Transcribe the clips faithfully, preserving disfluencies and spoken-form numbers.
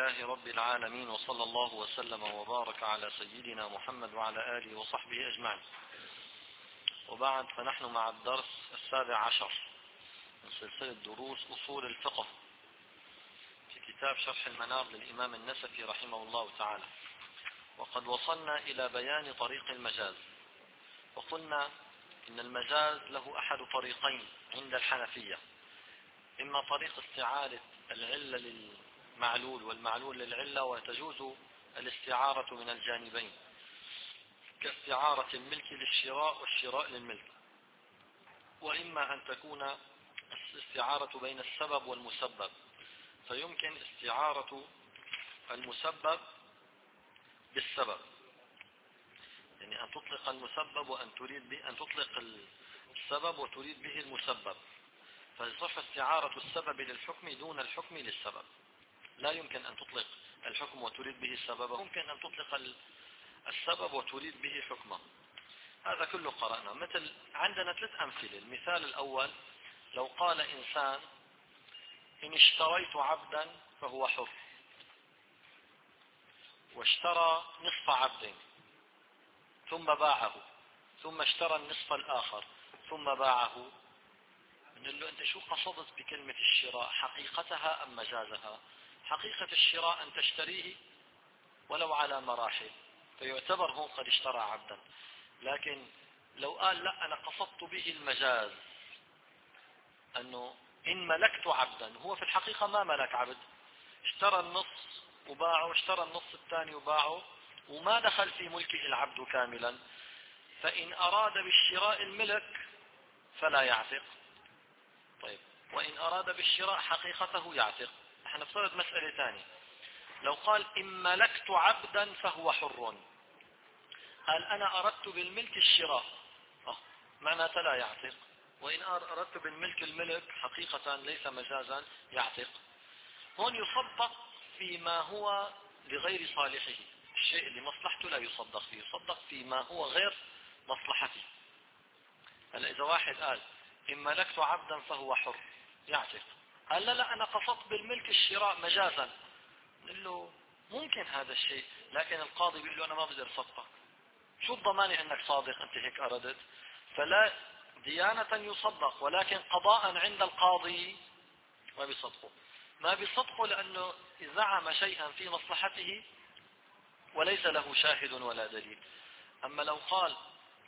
لله رب العالمين، وصلى الله وسلم وبارك على سيدنا محمد وعلى آله وصحبه أجمعين. وبعد، فنحن مع الدرس السابع عشر من سلسلة دروس أصول الفقه في كتاب شرح المنار للإمام النسفي رحمه الله تعالى. وقد وصلنا إلى بيان طريق المجاز، وقلنا إن المجاز له أحد طريقين عند الحنفية: إما طريق استعارة العلة للمعلول والمعلول للعلة، وتجوز الاستعارة من الجانبين كاستعارة الملك للشراء والشراء للملك، وإما أن تكون الاستعارة بين السبب والمسبب، فيمكن استعارة المسبب بالسبب، يعني أن تطلق المسبب وأن تريد به أن تطلق السبب وتريد به المسبب، فيصح استعارة السبب للحكم دون الحكم للسبب. لا يمكن أن تطلق الحكم وتريد به السبب، ممكن أن تطلق السبب وتريد به حكمه. هذا كله قرأنا. مثل عندنا ثلاث أمثلة. المثال الأول: لو قال إنسان: إن اشتريت عبدا فهو حر، واشترى نصف عبد ثم باعه، ثم اشترى النصف الآخر ثم باعه، نقول له: أنت شو قصدت بكلمة الشراء؟ حقيقتها أم مجازها؟ حقيقة الشراء أن تشتريه ولو على مراحل، فيعتبر هون قد اشترى عبدا. لكن لو قال: لا، أنا قصدت به المجاز، أنه إن ملكت عبدا، هو في الحقيقة ما ملك عبد، اشترى النص وباعه، اشترى النص الثاني وباعه، وما دخل في ملكه العبد كاملا، فإن أراد بالشراء الملك فلا يعتق. طيب، وإن أراد بالشراء حقيقته يعتق. نحن نفترض مسألة ثانية: لو قال: إن ملكت عبدا فهو حر، قال: أنا أردت بالملك الشراء، أه معناته لا يعتق. وإن أردت بالملك الملك حقيقة ليس مجازا يعتق. هون يصدق فيما هو لغير صالحه، الشيء اللي مصلحته لا يصدق فيه، يصدق فيما هو غير مصلحته. هلا إذا واحد قال: إن ملكت عبدا فهو حر، يعتق. قال: لا لا، أنا قصدت بالملك الشراء مجازا، نقول له: ممكن هذا الشيء، لكن القاضي بيقول له: أنا ما بقدر صدقك، شو الضمانة أنك صادق، أنت هيك أردت؟ فلا ديانة يصدق، ولكن قضاء عند القاضي ما بيصدقه. ما بيصدقه لأنه زعم شيئا في مصلحته وليس له شاهد ولا دليل. أما لو قال: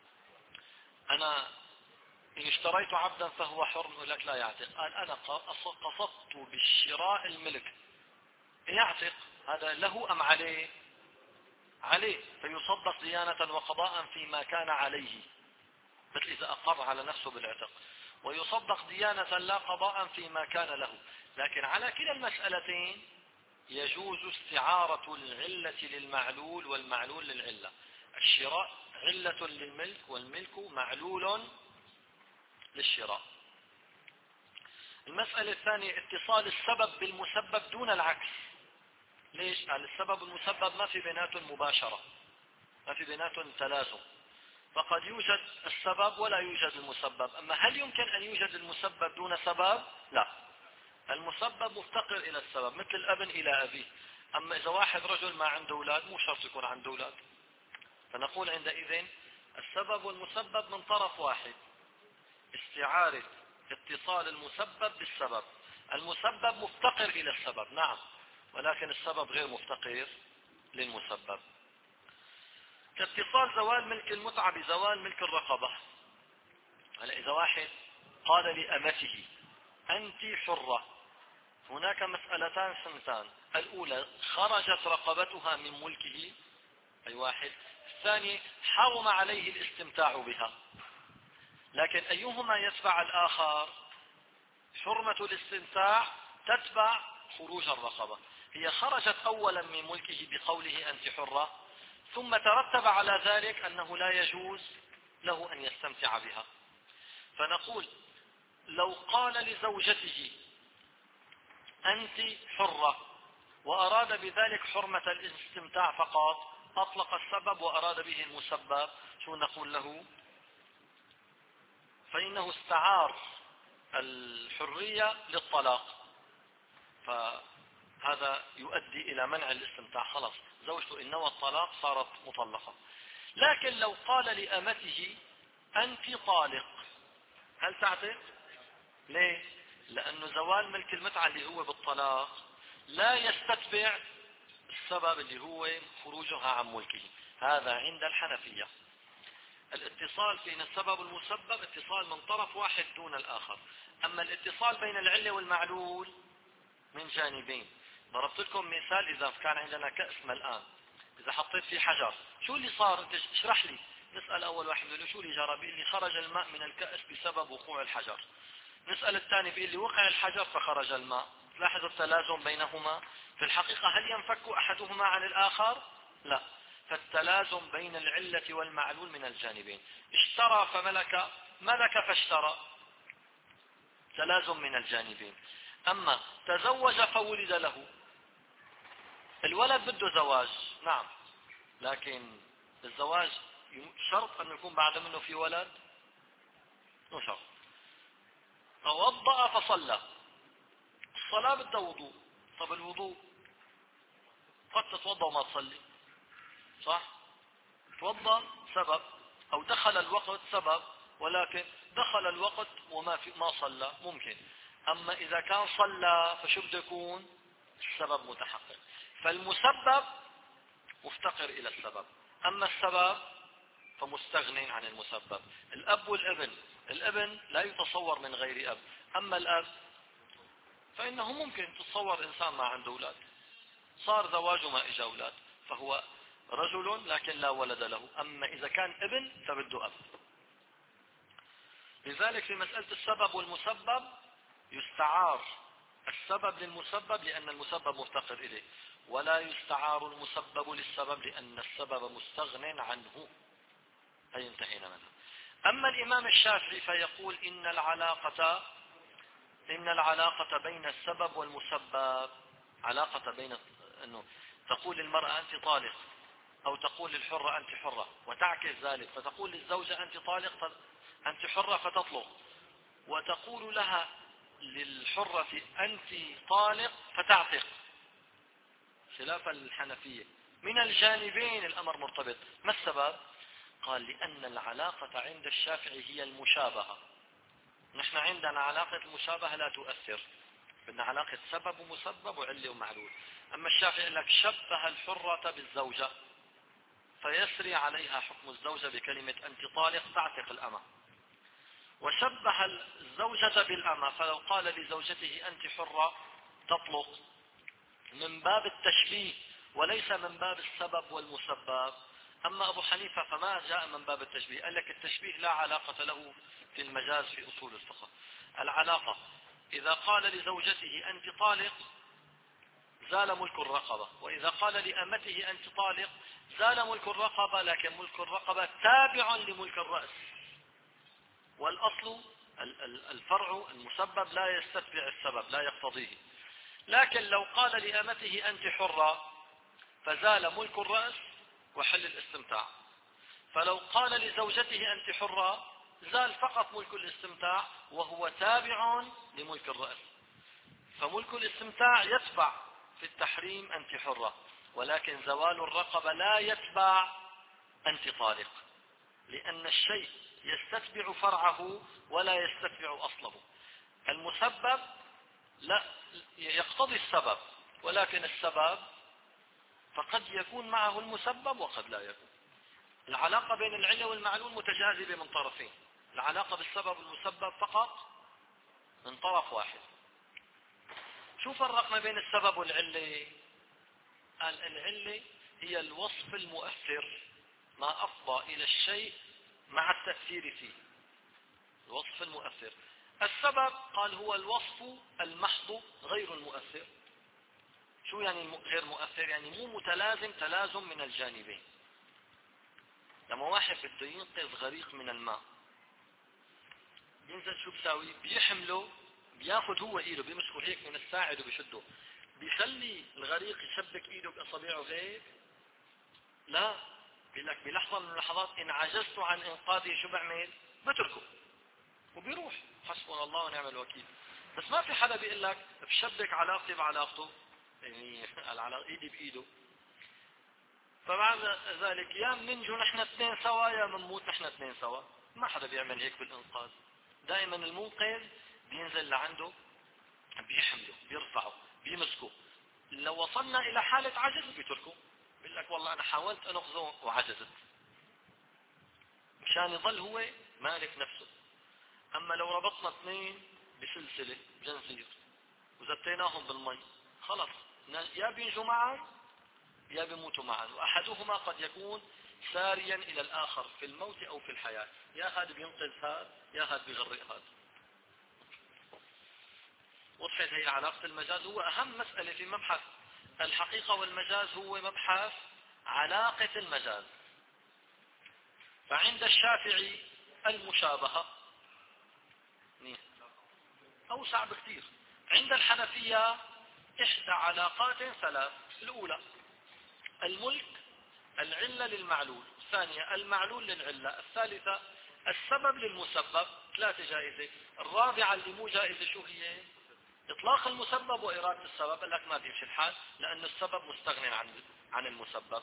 أنا إن اشتريت عبدا فهو حر، نقول لك لا يعتق. قال: أنا قصدت بالشراء الملك، يعتق. هذا له أم عليه؟ عليه، فيصدق ديانة وقضاء فيما كان عليه، مثل إذا أقر على نفسه بالعتق، ويصدق ديانة لا قضاء فيما كان له. لكن على كلا المسألتين يجوز استعارة العلة للمعلول والمعلول للعلة. الشراء علة للملك والملك معلول للشراء. المسألة الثانية: اتصال السبب بالمسبب دون العكس. ليش؟ قال: السبب والمسبب ما في بيناتهم مباشرة، ما في بيناتهم تلازم، فقد يوجد السبب ولا يوجد المسبب. أما هل يمكن أن يوجد المسبب دون سبب؟ لا، المسبب مفتقر إلى السبب، مثل الابن إلى أبيه. أما إذا واحد رجل ما عنده أولاد، مو شرط يكون عنده أولاد، فنقول عندئذ السبب والمسبب من طرف واحد، استعارة اتصال المسبب بالسبب. المسبب مفتقر إلى السبب، نعم، ولكن السبب غير مفتقر للمسبب. كاتصال زوال ملك المتعة بزوال ملك الرقبة. هلا إذا واحد قال لأمته: أنت حرة، هناك مسألتان سنتان: الأولى خرجت رقبتها من ملكه، أي واحد. الثاني حرم عليه الاستمتاع بها. لكن أيهما يتبع الآخر؟ حرمة الاستمتاع تتبع خروج الرقبة. هي خرجت أولا من ملكه بقوله أنت حرة، ثم ترتب على ذلك أنه لا يجوز له أن يستمتع بها. فنقول: لو قال لزوجته: أنت حرة، وأراد بذلك حرمة الاستمتاع فقط، أطلق السبب وأراد به المسبب، شو نقول له؟ فإنه استعار الحرية للطلاق، هذا يؤدي إلى منع الاستمتاع، خلاص زوجته إن نوى الطلاق صارت مطلقة. لكن لو قال لأمته أنت طالق، هل تعتق؟ ليه؟ لأنه زوال ملك المتعة اللي هو بالطلاق لا يستتبع السبب اللي هو خروجها عن ملكه. هذا عند الحنفية. الاتصال بين السبب والمسبب اتصال من طرف واحد دون الآخر. أما الاتصال بين العلة والمعلول من جانبين. ضربت لكم مثال، إذا كان عندنا كأس ملآن، إذا حطيت فيه حجر، شو اللي صار؟ انت اشرح لي. نسأل أول واحد بيقول له شو اللي جرى؟ بيقول لي خرج الماء من الكأس بسبب وقوع الحجر. نسأل الثاني بيقول لي وقع الحجر فخرج الماء. لاحظوا التلازم بينهما. في الحقيقة هل ينفك أحدهما عن الآخر؟ لا. فالتلازم بين العلة والمعلول من الجانبين. اشترى فملك، ملك فاشترى، تلازم من الجانبين. أما تزوج فولد له، الولد بده زواج، نعم، لكن الزواج شرط أن يكون بعد منه في ولد؟ مو شرط. توضأ فصلى، الصلاة بدها وضوء. طب الوضوء قد تتوضأ وما تصلي، صح؟ توضأ سبب، أو دخل الوقت سبب، ولكن دخل الوقت وما في ما صلى ممكن. أما إذا كان صلى فشو بده يكون؟ السبب متحقق. فالمسبب مفتقر إلى السبب، أما السبب فمستغن عن المسبب. الأب والابن، الابن لا يتصور من غير أب، أما الأب فإنه ممكن تتصور إنسان ما عنده أولاد، صار زواجه ما إجا أولاد، فهو رجل لكن لا ولد له. أما إذا كان ابن فبده أب. لذلك في مسألة السبب والمسبب يستعار السبب للمسبب لأن المسبب مفتقر إليه، ولا يستعار المسبب للسبب لأن السبب مستغن عنه. أي انتهينا منها. أما الإمام الشافعي فيقول إن العلاقة إن العلاقة بين السبب والمسبب علاقة بين، أنه تقول للمرأة أنت طالق، أو تقول للحرة أنت حرة وتعكس ذلك، فتقول للزوجة أنت طالق أنت حرة فتطلق، وتقول لها للحرة أنت طالق فتعتق، خلاف الحنفية. من الجانبين الأمر مرتبط. ما السبب؟ قال لأن العلاقة عند الشافعي هي المشابهة. نحن عندنا علاقة المشابهة لا تؤثر، بدنا علاقة سبب ومسبب وعلة ومعلول. أما الشافعي يقول لك شبه الحرة بالزوجة فيسري عليها حكم الزوجة بكلمة أنت طالق تعتق الأمة، وشبه الزوجة بالأمة فلو قال لزوجته أنت حرة تطلق، من باب التشبيه وليس من باب السبب والمسبب. أما أبو حنيفة فما جاء من باب التشبيه، قال لك التشبيه لا علاقة له في المجاز في أصول الفقه. العلاقة إذا قال لزوجته أنت طالق زال ملك الرقبة، وإذا قال لأمته أنت طالق زال ملك الرقبة، لكن ملك الرقبة تابع لملك الرأس، والأصل الفرع المسبب لا يستتبع السبب لا يقتضيه. لكن لو قال لأمته أنت حرة فزال ملك الرأس وحل الاستمتاع، فلو قال لزوجته أنت حرة زال فقط ملك الاستمتاع وهو تابع لملك الرأس. فملك الاستمتاع يتبع في التحريم أنت حرة، ولكن زوال الرقبة لا يتبع أنت طالق، لأن الشيء يستتبع فرعه ولا يستتبع أصله. المسبب لا يقتضي السبب، ولكن السبب فقد يكون معه المسبب وقد لا يكون. العلاقة بين العلة والمعلول متجاذبة من طرفين، العلاقة بالسبب والمسبب فقط من طرف واحد. شو فرقنا بين السبب والعلة؟ قال العلة هي الوصف المؤثر، ما أفضى إلى الشيء مع التأثير فيه، الوصف المؤثر. السبب قال هو الوصف المحض غير المؤثر. شو يعني غير مؤثر؟ يعني مو متلازم تلازم من الجانبين. لما واحد بده ينقذ غريق من الماء بينزل شو بيساوي؟ بيحمله، بياخذ هو ايده بيمسكه هيك من الساعد وبيشده، بيخلي الغريق يشبك ايده باصابعه هيك؟ لا، بيقول لك بلحظه من اللحظات ان عجزت عن انقاذه شو بعمل؟ بتركه وبيروح، حسبنا الله ونعم الوكيل. بس ما في حدا بيقول لك بشبك علاقتي بعلاقته، يعني على ايدي بايده. فبعد ذلك يا بننجو نحن اثنين سوا يا بنموت نحن اثنين سوا. ما حدا بيعمل هيك بالانقاذ. دائما المنقذ بينزل لعنده، بيحمله، بيرفعه، بيمسكه. لو وصلنا الى حالة عجز بيتركه، بيقول لك والله انا حاولت انقذه وعجزت، مشان يظل هو مالك نفسه. اما لو ربطنا اثنين بسلسلة بجنزير وزتيناهم بالمي، خلص يا بينجوا معا يا بيموتوا معا، واحدهما قد يكون ساريا الى الاخر في الموت او في الحياة، يا هذا بينقذ هذا يا هذا بيغرق هذا. وضحت هي علاقة المجاز. هو اهم مسألة في مبحث الحقيقة والمجاز هو مبحث علاقة المجاز. فعند الشافعي المشابهة اوسع بكثير. عند الحنفية احدى علاقات ثلاث: الاولى الملك، العلة للمعلول، الثانية المعلول للعلة، الثالثة السبب للمسبب. ثلاثة جائزة. الرابعة اللي مو جائزة شو هي؟ اطلاق المسبب وارادة السبب. قال لك ما بيمشي الحال لان السبب مستغني عن عن المسبب.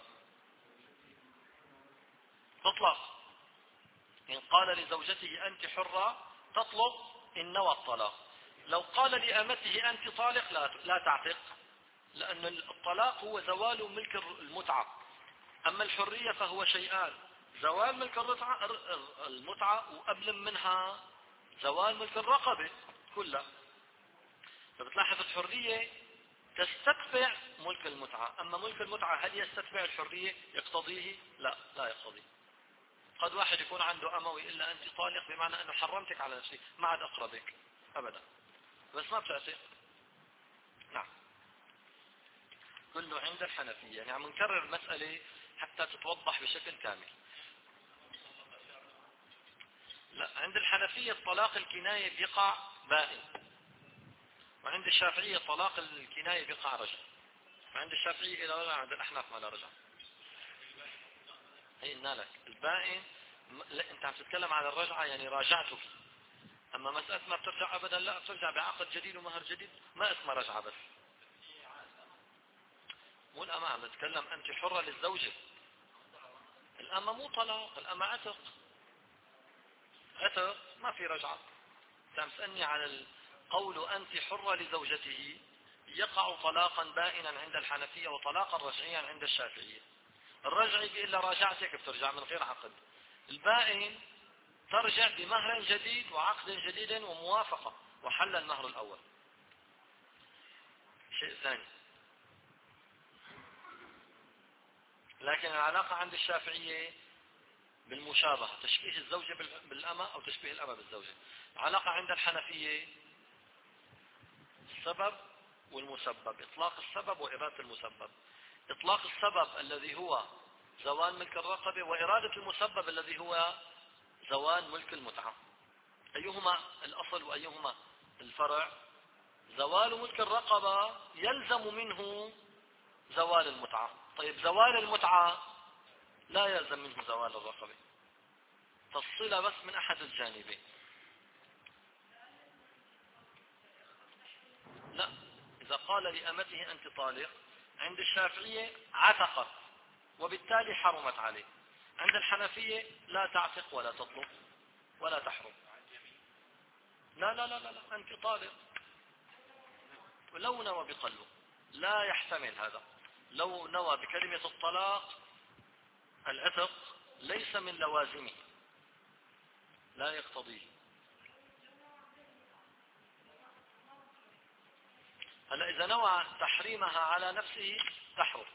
تطلق ان قال لزوجته انت حرة تطلق ان نوى الطلاق. لو قال لأمته انت طالق لا لا تعتق، لان الطلاق هو زوال ملك المتعة. اما الحرية فهو شيئان: زوال ملك المتعة وقبل منها زوال ملك الرقبة كلها. فبتلاحظ الحرية تستتبع ملك المتعة، اما ملك المتعة هل يستتبع الحرية؟ يقتضيه؟ لا لا يقتضيه. قد واحد يكون عنده أمة ويقول لها أنت طالق بمعنى أنه حرمتك على نفسي ما عاد أقربك أبدا، بس ما بتعتق. نعم كله عند الحنفية. يعني عم نكرر المسألة حتى تتوضح بشكل كامل. لا، عند الحنفية الطلاق الكناية بيقع بائن، وعند الشافعية طلاق الكناية بيقع رجع. وعند الشافعية إذا رجع، عند الأحناف ما لا رجع. هي قلنا لك البائن. لا انت عم تتكلم على الرجعة يعني راجعتك، اما مسألة ما بترجع ابدا لا، بترجع بعقد جديد ومهر جديد، ما اسمها رجعة. بس مو الأمة عم نتكلم انت حرة للزوجة. الأمة مو طلاق، الأمة عتق. عتق ما في رجعة. انت عم تسألني على القول انت حرة لزوجته، يقع طلاقا بائنا عند الحنفية وطلاقا رجعيا عند الشافعية. الرجعي بيقول له راجعتك بترجع من غير عقد. البائن ترجع بمهر جديد وعقد جديد وموافقة وحل المهر الأول. شيء ثاني. لكن العلاقة عند الشافعية بالمشابهة، تشبيه الزوجة بالأمة أو تشبيه الأمة بالزوجة. العلاقة عند الحنفية السبب والمسبب، إطلاق السبب وإرادة المسبب. إطلاق السبب الذي هو زوال ملك الرقبة، وإرادة المسبب الذي هو زوال ملك المتعة. أيهما الأصل وأيهما الفرع؟ زوال ملك الرقبة يلزم منه زوال المتعة. طيب زوال المتعة لا يلزم منه زوال الرقبة، فالصلة بس من أحد الجانبين. لا، إذا قال لأمته أنت طالق عند الشافعية عتقت وبالتالي حرمت عليه. عند الحنفية لا تعتق ولا تطلق ولا تحرم. لا لا لا لا, لا. أنت طالق ولو نوى بقلبه لا يحتمل هذا. لو نوى بكلمة الطلاق العتق ليس من لوازمه، لا يقتضيه. هلا إذا نوى تحريمها على نفسه تحرم.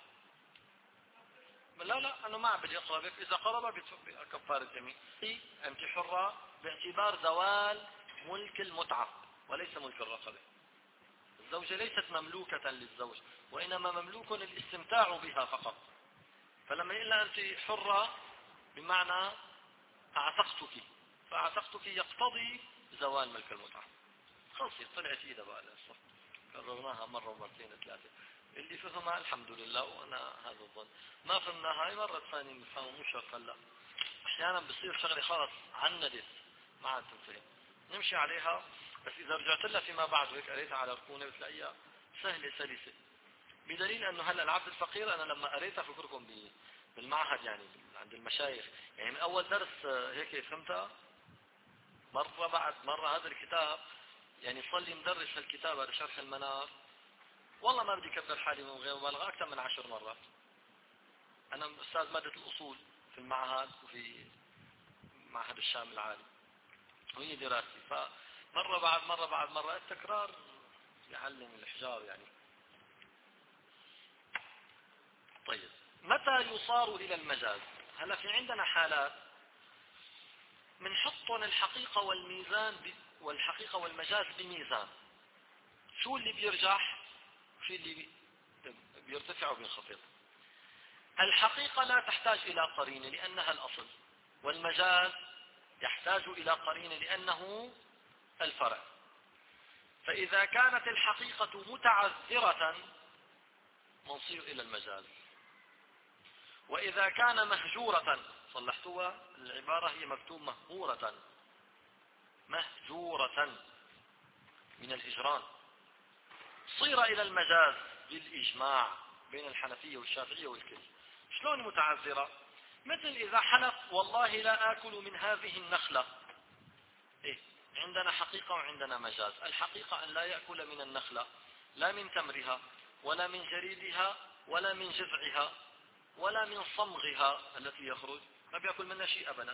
لا لا أنا ما بدي أقربك، إذا قرب بكفارة اليمين. أنت حرة باعتبار زوال ملك المتعة وليس ملك الرقبة. الزوجة ليست مملوكة للزوج، وإنما مملوك الاستمتاع بها فقط. فلما يقول أنت حرة بمعنى أعتقتك، فأعتقتك يقتضي زوال ملك المتعة. خلص طلعت إيدها بقى للصف، كررناها مرة ومرتين ثلاثة. اللي فهمها الحمد لله، وأنا هذا الظن. ما فهمناها هاي مرة ثانية نفهمها، مو شرط هلا. أحيانا بصير شغلة خلص عندت ما عاد تنفهم، نمشي عليها. بس إذا رجعت لها فيما بعد وهيك قريتها على ركونة بتلاقيها سهلة سلسة. بدليل أنه هلا العبد الفقير أنا لما قريتها فكركم بالمعهد يعني عند المشايخ، يعني من أول درس هيك فهمتها. مرة بعد مرة هذا الكتاب يعني صار لي مدرس هالكتاب هذا شرح المنار، والله ما بدي كبر حالي من غير مبالغة أكثر من عشر مرات. أنا أستاذ مادة الأصول في المعهد وفي معهد الشام العالي وهي دراستي، فمرة بعد مرة بعد مرة التكرار يعلم الإحجار يعني. طيب متى يصار إلى المجاز؟ هلا في عندنا حالات منحطن الحقيقة والميزان ب... والحقيقة والمجاز بميزان. شو اللي بيرجح وشو اللي بي... بيرتفع وبينخفض؟ الحقيقة لا تحتاج إلى قرينة لأنها الأصل، والمجاز يحتاج إلى قرينة لأنه الفرع. فإذا كانت الحقيقة متعذرة نصير إلى المجاز، وإذا كان مهجورة صلحتوها العبارة هي مكتوب مهجورة مهجورة من الهجران صير إلى المجاز بالإجماع بين الحنفية والشافعية والكل. شلون متعذرة؟ مثل إذا حلف والله لا آكل من هذه النخلة، إيه؟ عندنا حقيقة وعندنا مجاز. الحقيقة أن لا يأكل من النخلة، لا من تمرها ولا من جريدها ولا من جذعها ولا من صمغها التي يخرج، ما بيأكل منها شيء أبدا.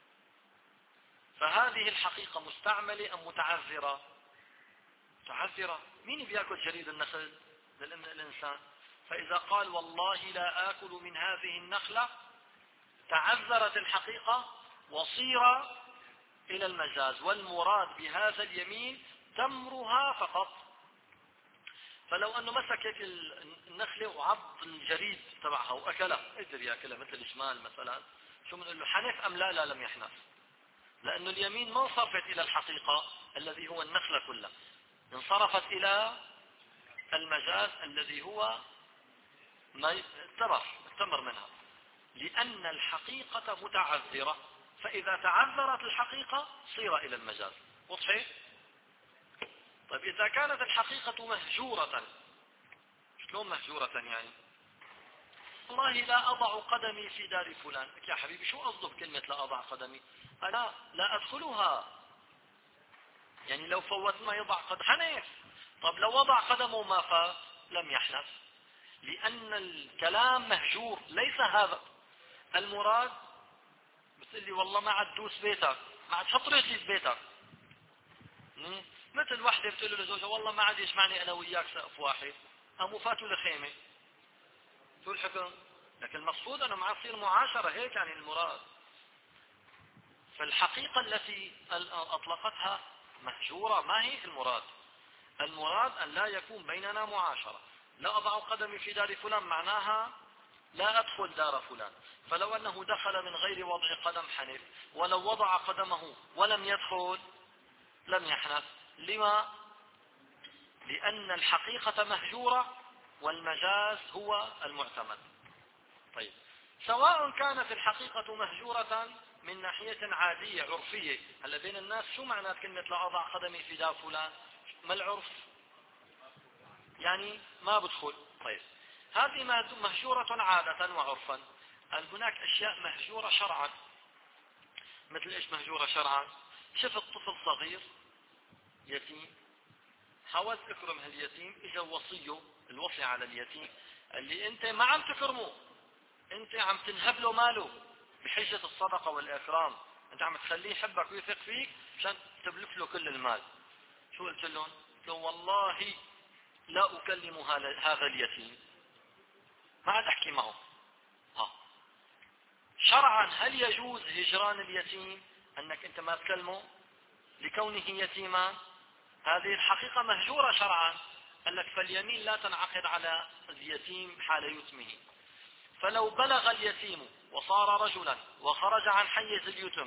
فهذه الحقيقة مستعملة أم متعذرة؟ متعذرة. مين بيأكل جريد النخل؟ الإنسان. فإذا قال والله لا آكل من هذه النخلة تعذرت الحقيقة وصير إلى المجاز، والمراد بهذا اليمين تمرها فقط. فلو أنه مسك هيك النخلة وعض الجريد تبعها وأكلها، قدر يأكلها مثل الشمال مثلا، شو بنقول له حنف أم لا؟ لا لم يحنف، لأنه اليمين ما انصرفت إلى الحقيقة الذي هو النخلة كلها، انصرفت إلى المجاز الذي هو ما التمر التمر منها، لأن الحقيقة متعذرة. فإذا تعذرت الحقيقة صير إلى المجاز. وضحي؟ طيب إذا كانت الحقيقة مهجورة، شلون مهجورة يعني؟ والله لا أضع قدمي في دار فلان. يا حبيبي شو قصده بكلمة لا أضع قدمي؟ أنا لا أدخلها، يعني لو فوت ما يضع قدم حنف. طب لو وضع قدمه ما فات لم يحنف، لأن الكلام مهجور. ليس هذا المراد. بتقول لي والله ما عاد دوس بيتك، ما عاد حط رجلي في بيتك. مثل وحده بتقول له لزوجها والله ما عاد يجمعني انا وياك سقف واحد، قاموا فاتوا لخيمه. شو الحكم؟ لكن المقصود انه ما تصير معاشره، هيك يعني المراد. فالحقيقه التي اطلقتها مهجوره ما هي المراد. المراد ان لا يكون بيننا معاشره. لا اضع قدمي في دار فلان معناها لا أدخل دار فلان. فلو أنه دخل من غير وضع قدم حنف، ولو وضع قدمه ولم يدخل لم يحنف. لما؟ لأن الحقيقة مهجورة والمجاز هو المعتمد. طيب سواء كانت الحقيقة مهجورة من ناحية عادية عرفية. هلا بين الناس شو معنى كلمة لا أضع قدمي في دار فلان؟ ما العرف؟ يعني ما بدخل. طيب هذه مهجورة عادة وعرفا. هناك أشياء مهجورة شرعا. مثل إيش مهجورة شرعا؟ شفت طفل صغير يتيم، حاولت اكرم هاليتيم، اجا وصيه الوصي على اليتيم اللي انت ما عم تكرمه، انت عم تنهب له ماله بحجة الصدقة والإكرام، انت عم تخليه يحبك ويثق فيك عشان تبلف له كل المال. شو قلت لهم؟ قلت لهم والله لا أكلم هذا اليتيم، ما عاد أحكي معه. ها. شرعا هل يجوز هجران اليتيم أنك أنت ما تكلمه لكونه يتيما؟ هذه الحقيقة مهجورة شرعا. قال لك فاليمين لا تنعقد على اليتيم حال يتمه. فلو بلغ اليتيم وصار رجلا وخرج عن حيز اليتم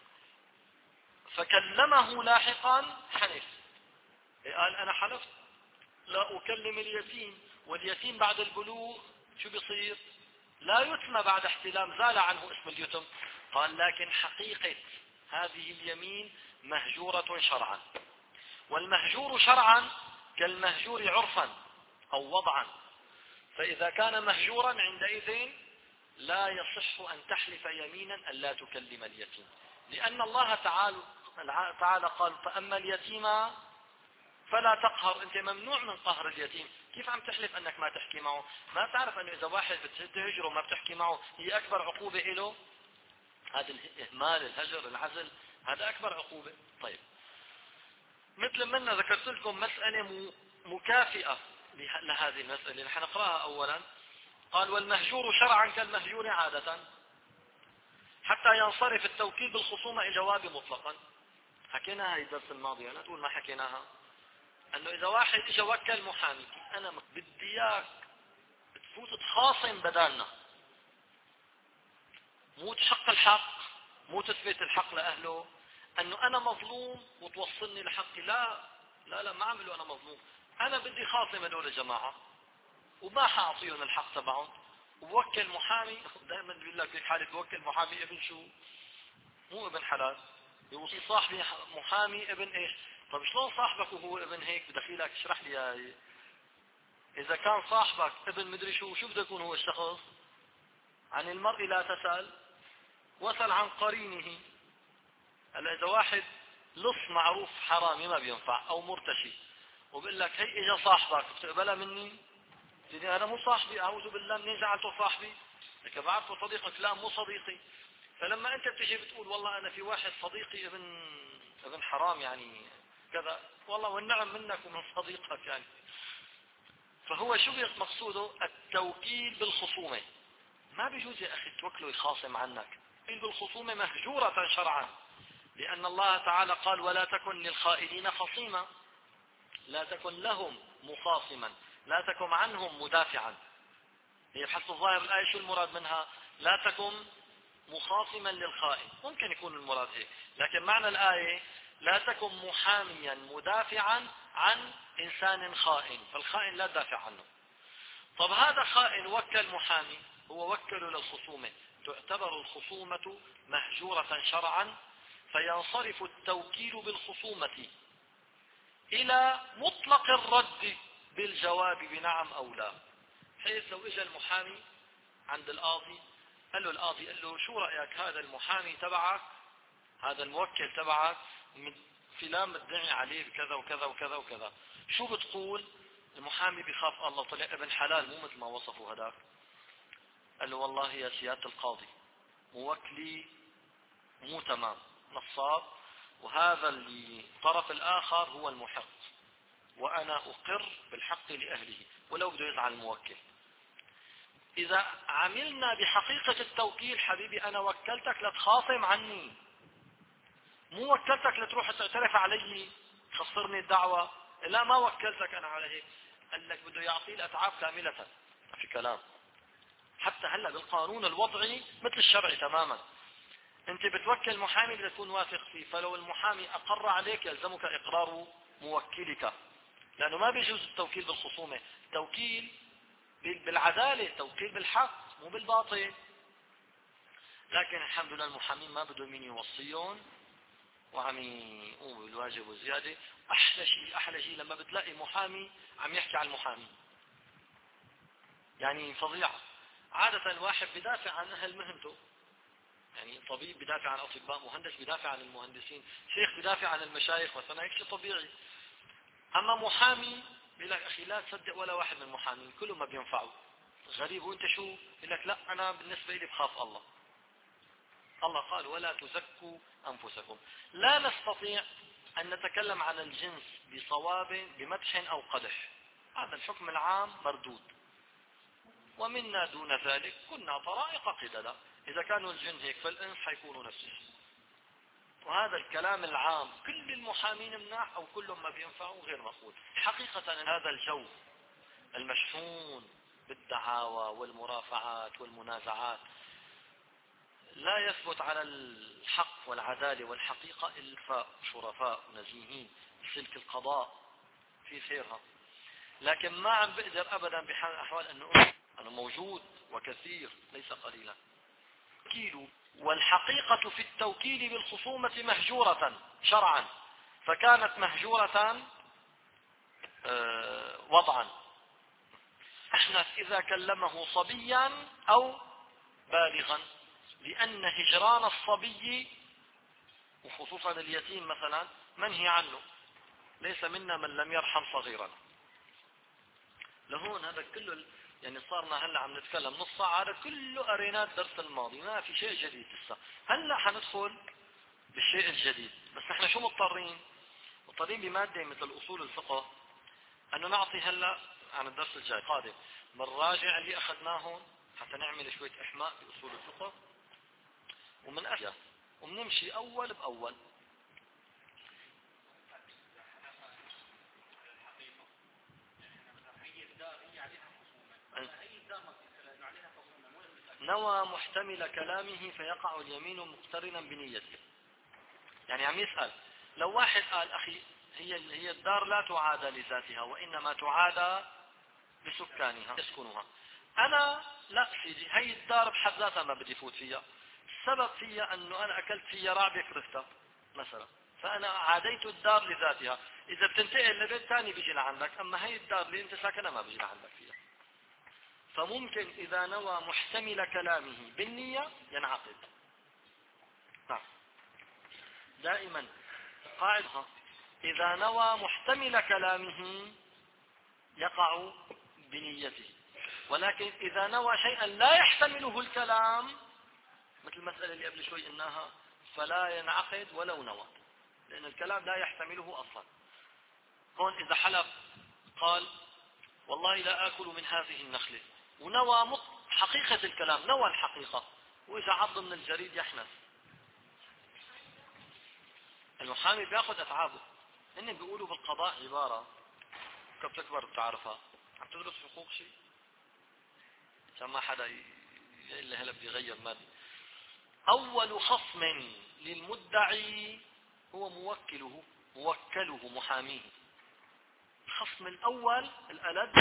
فكلمه لاحقا حنف. قال أنا حلفت لا أكلم اليتيم، واليتيم بعد البلوغ شو بيصير؟ لا يتم بعد احتلام، زال عنه اسم اليتم. قال لكن حقيقة هذه اليمين مهجورة شرعا. والمهجور شرعا كالمهجور عرفا أو وضعا. فإذا كان مهجورا عندئذ لا يصح أن تحلف يمينا أن لا تكلم اليتيم، لأن الله تعالى تعالى قال فأما اليتيم فلا تقهر. أنت ممنوع من قهر اليتيم، كيف عم تحلف أنك ما تحكي معه؟ ما تعرف أنه إذا واحد بتهجره وما بتحكي معه هي أكبر عقوبة له؟ هذا الإهمال، الهجر، العزل، هذا أكبر عقوبة. طيب، مثل ما ذكرت لكم مسألة مكافئة لهذه المسألة نحن نقرأها أولا. قال والمهجور شرعا كالمهجور عادة حتى ينصرف التوكيل بالخصومة إلى جواب مطلقا. حكيناها هاي الدرس الماضي، لا تقول ما حكيناها. أنه إذا واحد إجا وكل محامي، أنا بدي إياك تفوت تخاصم بدالنا، مو تحق الحق، مو تثبت الحق لأهله، أنه أنا مظلوم وتوصلني لحقي. لا لا لا، ما عملوا أنا مظلوم، أنا بدي خاصم هدول الجماعة وما حأعطيهم الحق تبعهم، ووكل محامي. دائما بيقول لك في حالة توكل محامي ابن شو؟ مو ابن حلال. يوصي صاحبي محامي ابن ايش؟ طب شلون صاحبك وهو ابن هيك؟ بدخيلك اشرح لي اياه. اذا كان صاحبك ابن مدري شو، شو بده يكون هو الشخص؟ عن المرء لا تسأل واسأل عن قرينه. هلا اذا واحد لص معروف حرامي ما بينفع او مرتشي وبقول لك هي اجا صاحبك بتقبلها مني؟ يعني انا مو صاحبي، اعوذ بالله، منين جعلته صاحبي؟ لك بعرفه صديقك؟ لا مو صديقي. فلما انت بتجي بتقول والله انا في واحد صديقي ابن ابن حرام يعني كذا، والله والنعم منك ومن صديقك يعني. فهو شو مقصوده؟ التوكيل بالخصومة. ما بيجوز يا اخي توكله يخاصم عنك. التوكيل بالخصومة مهجورة شرعا، لان الله تعالى قال ولا تكن للخائنين خصيما، لا تكن لهم مخاصما، لا تكن عنهم مدافعا. هي بحسب ظاهر الآية شو المراد منها؟ لا تكن مخاصما للخائن، ممكن يكون المراد هيك، لكن معنى الآية لا تكن محاميا مدافعا عن إنسان خائن، فالخائن لا تدافع عنه. طب هذا خائن وكل محامي، هو وكله للخصومة، تعتبر الخصومة مهجورة شرعا، فينصرف التوكيل بالخصومة إلى مطلق الرد بالجواب بنعم أو لا. حيث لو إجا المحامي عند القاضي قال له القاضي قال له شو رأيك هذا المحامي تبعك، هذا الموكل تبعك فلان مدعي عليه بكذا وكذا وكذا وكذا، شو بتقول؟ المحامي بخاف الله، طلع ابن حلال مو مثل ما وصفه هذاك. قال له والله يا سيادة القاضي موكلي مو تمام، نصاب، وهذا الطرف الآخر هو المحق، وأنا أقر بالحق لأهله ولو بده يزعل الموكل. إذا عملنا بحقيقة التوكيل حبيبي أنا وكلتك لتخاصم عني، مو وكلتك لتروح تعترف علي خسرني الدعوة. لا، ما وكلتك أنا على هيك. قال لك بده يعطي الأتعاب كاملة في كلام. حتى هلا بالقانون الوضعي مثل الشرعي تماما، أنت بتوكل محامي بدك تكون واثق فيه، فلو المحامي أقر عليك يلزمك إقرار موكلك، لأنه ما بيجوز التوكيل بالخصومة، توكيل بالعدالة، توكيل بالحق مو بالباطل. لكن الحمد لله المحامين ما بدهم مين يوصيهم وعم يقوموا بالواجب وزيادة. أحلى شيء أحلى شيء لما بتلاقي محامي عم يحكي عن المحامي، يعني فظيعة. عادة الواحد بدافع عن أهل مهنته، يعني طبيب بدافع عن أطباء، مهندس بدافع عن المهندسين، شيخ بدافع عن المشايخ مثلا، هيك شيء طبيعي. أما محامي بيقول لك أخي لا تصدق ولا واحد من المحامين كلهم ما بينفعوا. غريب، وأنت شو؟ يقول لك لا أنا بالنسبة لي بخاف الله. الله قال ولا تزكوا أنفسكم. لا نستطيع أن نتكلم عن الجنس بصواب بمدح أو قدح، هذا الحكم العام مردود، ومنا دون ذلك كنا طرائق قددا. إذا كانوا الجن هيك فالإنس حيكونوا نفس الشيء. وهذا الكلام العام كل المحامين مناح أو كلهم ما بينفعوا غير مقبول. حقيقة هذا الجو المشحون بالدعاوى والمرافعات والمنازعات لا يثبت على الحق والعدالة والحقيقة إلا شرفاء نزيهين سلك القضاء في خيرها. لكن ما عم بقدر أبدا بحال الأحوال أنه أنا موجود وكثير ليس قليلا. توكيل، والحقيقة في التوكيل بالخصومة مهجورة شرعا، فكانت مهجورة وضعا. نحن يحنث إذا كلمه صبيا أو بالغا، لأن هجران الصبي وخصوصا اليتيم مثلا منهي عنه، ليس منا من لم يرحم صغيرا. لهون هذا كله يعني صارنا هلا عم نتكلم نص ساعة، هذا كله قريناه الدرس الماضي، ما في شيء جديد لسه. هلا حندخل بالشيء الجديد، بس نحن شو مضطرين؟ مضطرين بمادة مثل أصول الفقه أنه نعطي هلا عن الدرس الجاي قادم بنراجع اللي أخذناهم حتى نعمل شوية إحماء بأصول الفقه ومن أشياء ومنمشي أول بأول. نوى محتمل كلامه فيقع اليمين مقترنا بنيته. يعني عم يسأل لو واحد قال أخي هي هي الدار لا تعادى لذاتها وإنما تعادى لسكانها يسكنها، أنا لا سيدي هي الدار بحد ذاتها ما بدي فوت فيها، السبب فيها أنه أنا أكلت فيها رعبة كرفتها مثلا، فأنا عاديت الدار لذاتها، إذا بتنتقل لبيت ثاني بيجي لعندك، أما هي الدار اللي أنت ساكنها ما بيجي لعندك فيها. فممكن إذا نوى محتمل كلامه بالنية ينعقد. نعم دائما قاعدة إذا نوى محتمل كلامه يقع بنيته، ولكن إذا نوى شيئا لا يحتمله الكلام مثل المسألة اللي قبل شوي إنها فلا ينعقد ولو نوى، لأن الكلام لا يحتمله أصلا. هون إذا حلف قال والله لا آكل من هذه النخلة ونوى حقيقة الكلام، نوى الحقيقة، وإذا عض من الجريد يحنث، المحامي بياخذ أتعابه. هن بيقولوا بالقضاء عبارة كيف تكبر بتعرفها، عم تدرس حقوق شيء عشان ما حدا يقول لي هلا بدي يغير مادي. أول خصم للمدعي هو موكله موكله محاميه. الخصم الأول الألد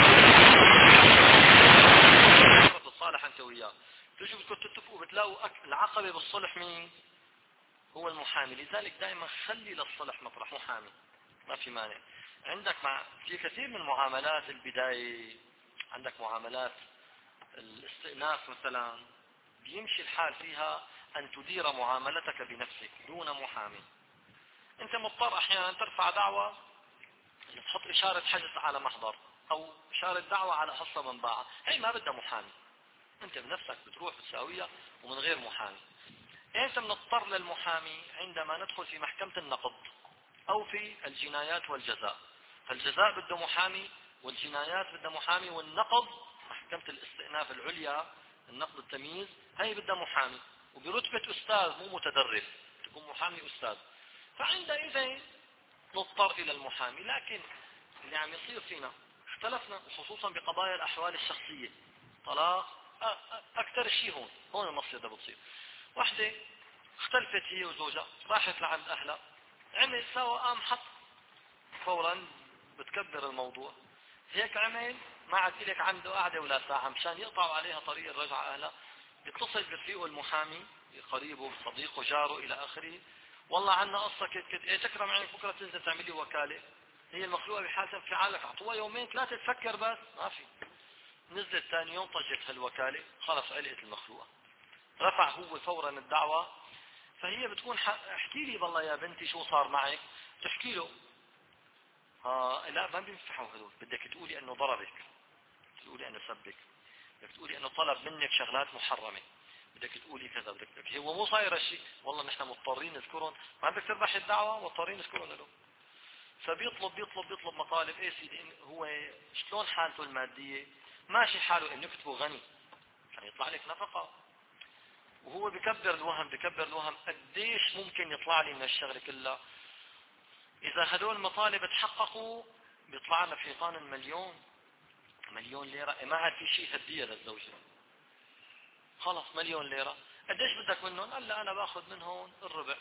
الصالح أنت وياه، تجوا بدكم تتفقوا بتلاقوا العقبة بالصلح مين؟ هو المحامي. لذلك دائما خلي للصلح مطرح محامي، ما في مانع. عندك مع في كثير من معاملات البداية، عندك معاملات الاستئناف مثلا بيمشي الحال فيها أن تدير معاملتك بنفسك دون محامي. أنت مضطر أحيانا ترفع دعوة تحط إشارة حجز على محضر أو إشارة دعوة على حصة منباعة، هي ما بدها محامي، أنت بنفسك بتروح بتساويها ومن غير محامي. أنت بنضطر للمحامي عندما ندخل في محكمة النقض أو في الجنايات والجزاء، فالجزاء بده محامي والجنايات بده محامي، والنقض محكمة الاستئناف العليا النقض التمييز هي بدها محامي وبرتبة أستاذ مو متدرب، تكون محامي أستاذ. فعندئذ نضطر إلى المحامي. لكن اللي عم يصير فينا اختلفنا خصوصا بقضايا الأحوال الشخصية، طلاق أكثر شيء هون هون المصيدة بتصير. واحدة اختلفت هي وزوجها، راحت لعند أهلها، عمل سوا قام حط فورا بتكبر الموضوع، هيك عمل ما عاد إلك عنده قاعدة ولا ساعة مشان يقطعوا عليها طريق الرجعة أهلها، يتصل برفيقه المحامي قريبه صديقه جاره إلى آخره، والله عنا قصة كت كت ايه تكرم عينك بكرة تنزل تعملي وكالة، هي المخلوقة بحالة انفعالك اعطوها يومين ثلاثة تفكر بس ما في. نزلت ثاني يوم طجت هالوكالة خلص علقت المخلوقة، رفع هو فورا الدعوة. فهي بتكون احكي لي والله يا بنتي شو صار معك، تحكي له آه لا ما بينفعوا هذول، بدك تقولي انه ضربك، تقولي انه سبك، بدك تقولي انه طلب منك شغلات محرمة، بدك تقولي كذا بدك تقولي. هو مو صاير هالشيء، والله نحن مضطرين نذكرهم، ما بدك تربح الدعوة مضطرين نذكرهم له. فبيطلب بيطلب بيطلب مطالب ايه سيدي، هو شلون حالته المادية، ماشي حاله انه يكتبه غني عشان يطلع لك نفقة، وهو بكبر الوهم بكبر الوهم قديش ممكن يطلع لي من الشغلة كلها. اذا هدول المطالب تحققوا بيطلع لنا في حيطان المليون مليون ليرة، ما عاد في شيء هدية للزوجة، خلص مليون ليرة. قديش بدك منهم؟ قال لا انا باخذ منهم الربع،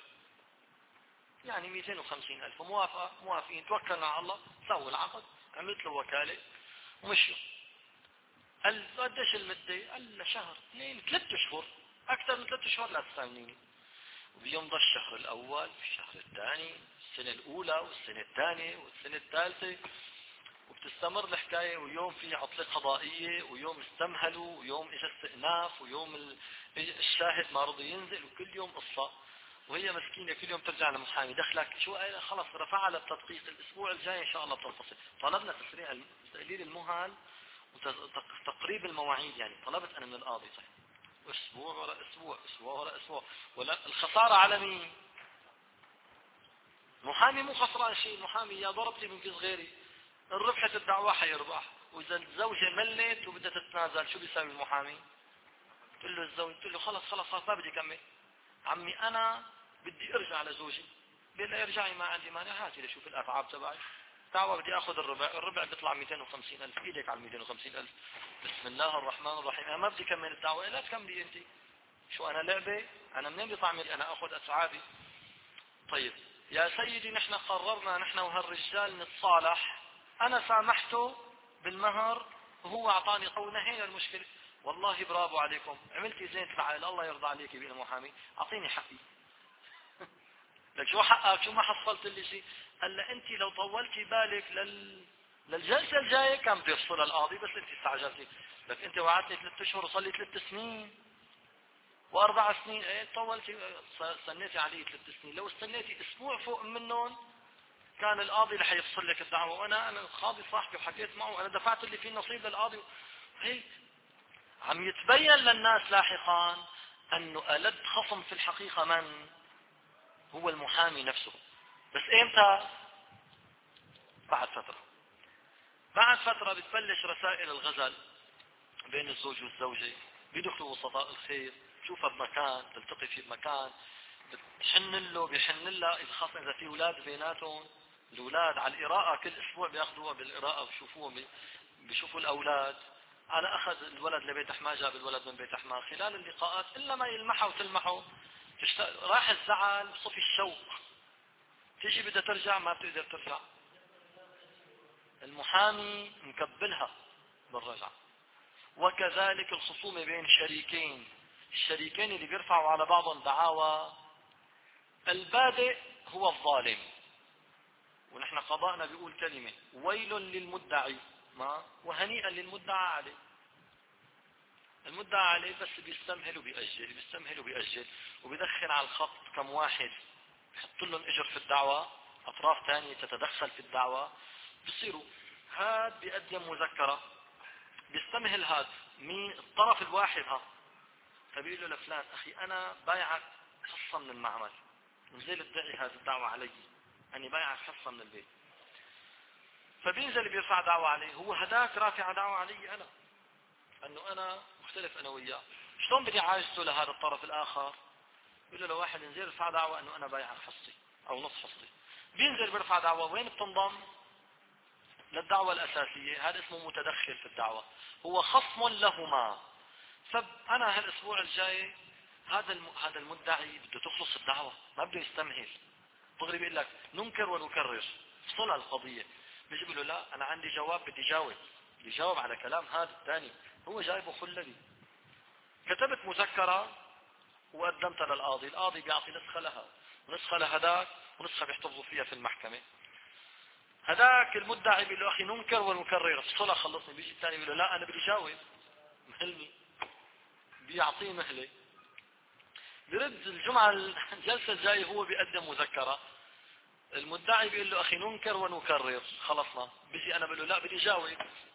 يعني مئتين وخمسين ألف. موافقة؟ موافقين. توكلنا على الله، سووا العقد، عملت له وكالة ومشوا. قال قديش المدة؟ قال له شهر اثنين ثلاث اشهر، اكثر من ثلاث اشهر لا تستعمليني. وبيمضى الشهر الاول، الشهر الثاني، السنة الاولى والسنة الثانية والسنة الثالثة، وبتستمر الحكاية، ويوم في عطلة قضائية، ويوم استمهلوا، ويوم اجى استئناف، ويوم الشاهد ما رضي ينزل، وكل يوم قصة. وهي مسكينة كل يوم ترجع للمحامي، دخلك شو خلص رفع على التدقيق، الاسبوع الجاي ان شاء الله بتنفصل. طلبنا تسريع تقليل المهل وتقريب المواعيد، يعني طلبت انا من القاضي صحيح اسبوع ورا اسبوع، اسبوع ورا اسبوع، ولا الخسارة على مين؟ المحامي مو خسران شيء، المحامي يا ضربتي من جزء غيري، ان ربحت الدعوة حيربح، واذا الزوجة ملت وبدها تتنازل شو بيساوي المحامي؟ تقول له الزوج، تقول له خلص خلص خلص ما بدي اكمل، عمي انا بدي ارجع لزوجي، بيقول لها ارجعي ما عندي مانع، هاتي لشوف الاتعاب تبعي، دعوة بدي اخذ الربع، الربع بيطلع مئتين وخمسين الف، ايدك على مئتين وخمسين الف، بسم الله الرحمن الرحيم، انا ما بدي اكمل الدعوة، لا تكملي انت، شو انا لعبة؟ انا منين بطعمي انا اخذ اتعابي؟ طيب يا سيدي نحن قررنا نحن وهالرجال نتصالح، انا سامحته بالمهر وهو اعطاني قول، نهينا المشكلة، والله برافو عليكم عملتي زين العائل، الله يرضى عليك يا محامي، اعطيني حقي. لك شو حقك؟ شو ما حصلت لي شيء؟ هلا انت لو طولتي بالك لل للجلسة الجاية كان بده يفصلها القاضي، بس انت استعجلتي، لك انت وعدتني ثلاث اشهر وصار لي ثلاث سنين واربع سنين، ايه طولتي استنيتي علي ثلاث سنين، لو استنيتي اسبوع فوق منهم كان القاضي رح يفصل لك الدعوة، وانا انا القاضي صاحبي وحكيت معه، انا دفعت اللي فيه نصيب للقاضي. هي عم يتبين للناس لاحقا انه ألد خصم في الحقيقة من هو؟ المحامي نفسه. بس امتى؟ بعد فترة، بعد فترة بتبلش رسائل الغزل بين الزوج والزوجة، بيدخلوا وسطاء الخير، تشوفها بمكان، تلتقي فيه بمكان، بتحن له بيحن لها، اذا خاصة اذا في اولاد بيناتهم، الاولاد على القراءة كل اسبوع بياخذوها بالقراءة وبيشوفوهم، بيشوفوا الاولاد، على اخذ الولد لبيت حماه جاب الولد من بيت حماه، خلال اللقاءات الا ما يلمحه وتلمحه تشت... راح الزعل صفي الشوق، تيجي بدها ترجع ما بتقدر ترجع، المحامي مكبلها بالرجعة. وكذلك الخصومة بين شريكين، الشريكين اللي بيرفعوا على بعضهم دعاوى، البادئ هو الظالم، ونحن قضاءنا بيقول كلمة ويل للمدعي ما وهنيئا للمدعى عليه، المدعى عليه بس بيستمهل وبيأجل، بيستمهل وبيأجل، وبيدخن على الخط كم واحد يحط لهم اجر في الدعوة، اطراف ثانية تتدخل في الدعوة، بصيروا هاد بيقدم مذكرة، بيستمهل هاد مين الطرف الواحد ها، فبيقول له لفلان اخي انا بايعك حصة من المعمل، نزل ادعي هذه الدعوة علي، اني بايعك حصة من البيت، فبينزل بيرفع دعوة عليه، هو هداك رافع دعوة علي انا، انه انا مختلف انا وياه، شلون بدي عاجزه لهذا الطرف الاخر؟ يقول له لو واحد ينزل يرفع دعوة انه انا بايعك حصتي او نص حصتي، بينزل بيرفع دعوة، وين بتنضم؟ للدعوة الاساسية، هذا اسمه متدخل في الدعوة، هو خصم لهما. فانا هالاسبوع الجاي هذا الم... هذا المدعي بده تخلص الدعوة، ما بده يستمهل، دغري بيقول لك ننكر ونكرر، فصل القضية، بيجي بيقول له لا انا عندي جواب بدي جاوب، بدي جاوب على كلام هذا الثاني، هو جايبه خلدي، كتبت مذكرة وقدمتها للقاضي، القاضي بيعطي نسخة لها ونسخة لهداك ونسخة بيحتفظوا فيها في المحكمة، هداك المدعي بيقول له اخي ننكر ونكرر افصلها خلصني، بيجي الثاني بيقول له لا انا بدي جاوب مهلني، بيعطيه مهلة، برد الجمعة الجلسة الجاية هو بيقدم مذكرة، المدعي بيقول له اخي ننكر ونكرر خلصنا، بيجي انا بقول له لا بدي جاوب،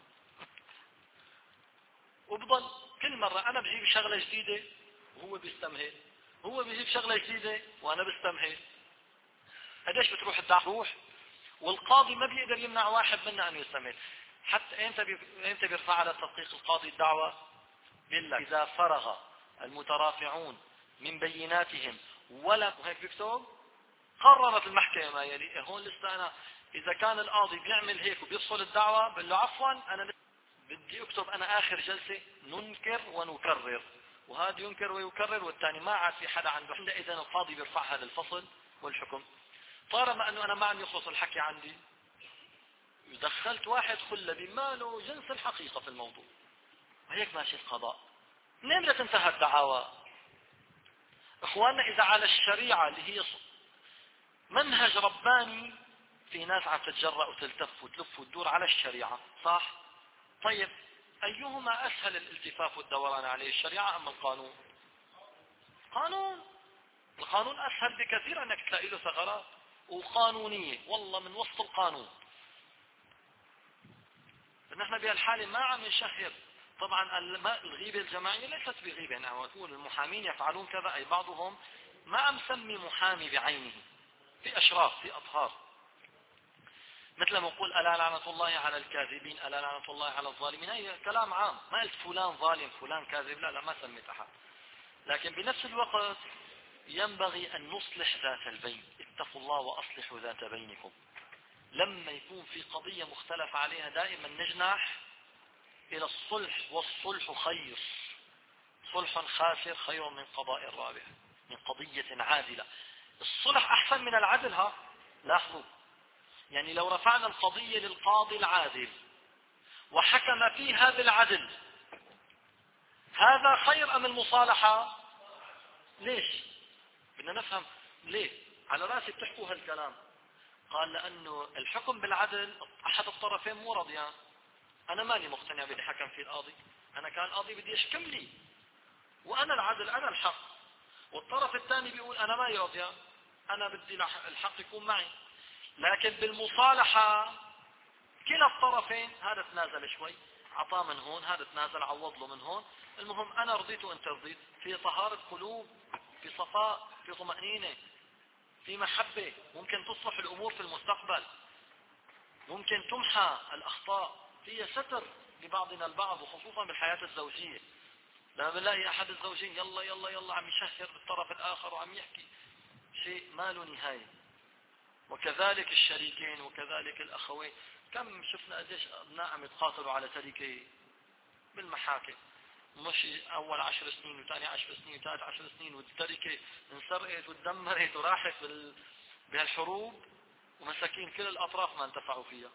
وبضل كل مرة انا بجيب شغلة جديدة وهو بيستمهل، هو بيجيب شغلة جديدة وانا بستمهل، قديش بتروح الدعوة؟ روح، والقاضي ما بيقدر يمنع واحد منا ان يستمهل، حتى امتى بي... امتى بيرفع على تدقيق القاضي الدعوة؟ بالله اذا فرغ المترافعون من بيناتهم ولا هيك بيكتب قررت المحكمة ما يلي، هون لسه انا اذا كان القاضي بيعمل هيك وبيفصل الدعوة بقول له عفوا انا بدي اكتب انا اخر جلسة ننكر ونكرر، وهذا ينكر ويكرر والثاني ما عاد في حدا عنده، اذا القاضي بيرفع هذا الفصل والحكم، طالما انه انا ما عم يخلص الحكي عندي، دخلت واحد خلبي ما له جنس الحقيقة في الموضوع، وهيك ماشي القضاء. منين بدها تنتهي الدعاوى؟ اخواننا اذا على الشريعة اللي هي منهج رباني في ناس عم تتجرأ وتلتف وتلف وتدور على الشريعة، صح؟ طيب أيهما أسهل الالتفاف والدوران عليه، الشريعة أم القانون؟ قانون. القانون أسهل بكثير أنك تلاقي له ثغرات وقانونية، والله من وسط القانون. نحن بهالحالة ما عم نشهر. طبعا الغيبة الجماعية ليست بغيبة، يعني عم تقول المحامين يفعلون كذا، أي بعضهم ما عم سمي محامي بعينه، في أشراف في أطهار، مثل ما نقول ألا لعنة الله على الكاذبين، ألا لعنة الله على الظالمين، هي كلام عام، ما قلت فلان ظالم فلان كاذب، لا لا ما سميت أحد. لكن بنفس الوقت ينبغي أن نصلح ذات البين، اتقوا الله وأصلحوا ذات بينكم. لما يكون في قضية مختلف عليها دائما نجنح إلى الصلح، والصلح خير، صلح خاسر خير من قضاء رابح، من قضية عادلة. الصلح أحسن من العدل. ها لاحظوا، يعني لو رفعنا القضية للقاضي العادل وحكم فيها بالعدل، هذا خير أم المصالحة؟ ليش؟ بدنا نفهم ليه. على رأسي بتحكوا هالكلام. قال لأنه الحكم بالعدل أحد الطرفين مو رضيان، أنا ماني مقتنع باللي حكم فيه القاضي، أنا كان القاضي بدي يحكم لي وأنا العدل أنا الحق، والطرف الثاني بيقول أنا ماني رضيان، أنا بدي الحق يكون معي. لكن بالمصالحة كلا الطرفين، هذا تنازل شوي عطاه من هون، هذا تنازل عوض له من هون، المهم أنا رضيت وأنت رضيت، في طهارة قلوب، في صفاء، في طمأنينة، في محبة، ممكن تصلح الأمور في المستقبل، ممكن تمحى الأخطاء، فيها ستر لبعضنا البعض، وخصوصا بالحياة الزوجية. لما بنلاقي أحد الزوجين يلا يلا يلا عم يشهر بالطرف الآخر وعم يحكي شيء ما له نهاية، وكذلك الشريكين وكذلك الأخوين. كم شفنا قديش أبناء عم يتقاتلوا على تركة بالمحاكم، مش أول عشر سنين وثاني عشر سنين وثالث عشر سنين، والتركة انسرقت وتدمرت وراحت بهالحروب، ومساكين كل الأطراف ما انتفعوا فيها.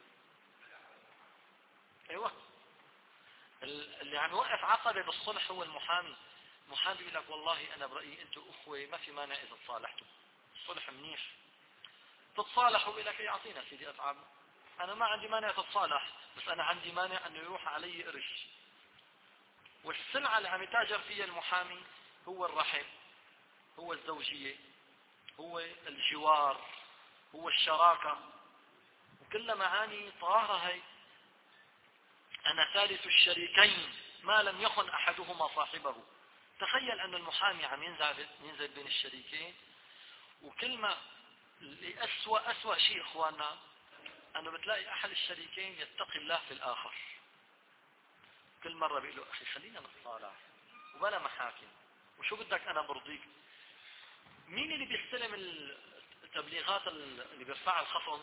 أيوة، اللي عم يوقف عقبة بالصلح هو المحامي. المحامي يقول لك والله أنا برأيي أنتم أخوة ما في مانع إذا تصالحتوا، الصلح منيح، تتصالحوا. يقول لك يعطينا سيدي أتعابنا، أنا ما عندي مانع تتصالح، بس أنا عندي مانع أنه يروح علي قرش. والسلعة اللي عم يتاجر فيها المحامي هو الرحم، هو الزوجية، هو الجوار، هو الشراكة، وكل معاني طاهرة هي. أنا ثالث الشريكين ما لم يخن أحدهما صاحبه. تخيل أن المحامي عم ينزل, ينزل بين الشريكين، وكلمة لأسوأ أسوأ شيء إخواننا أنه بتلاقي أحد الشريكين يتقي الله في الآخر، كل مرة بيقول له أخي خلينا نتصالح وبلا محاكم، وشو بدك أنا برضيك. مين اللي بيستلم التبليغات اللي بيرفعها الخصم؟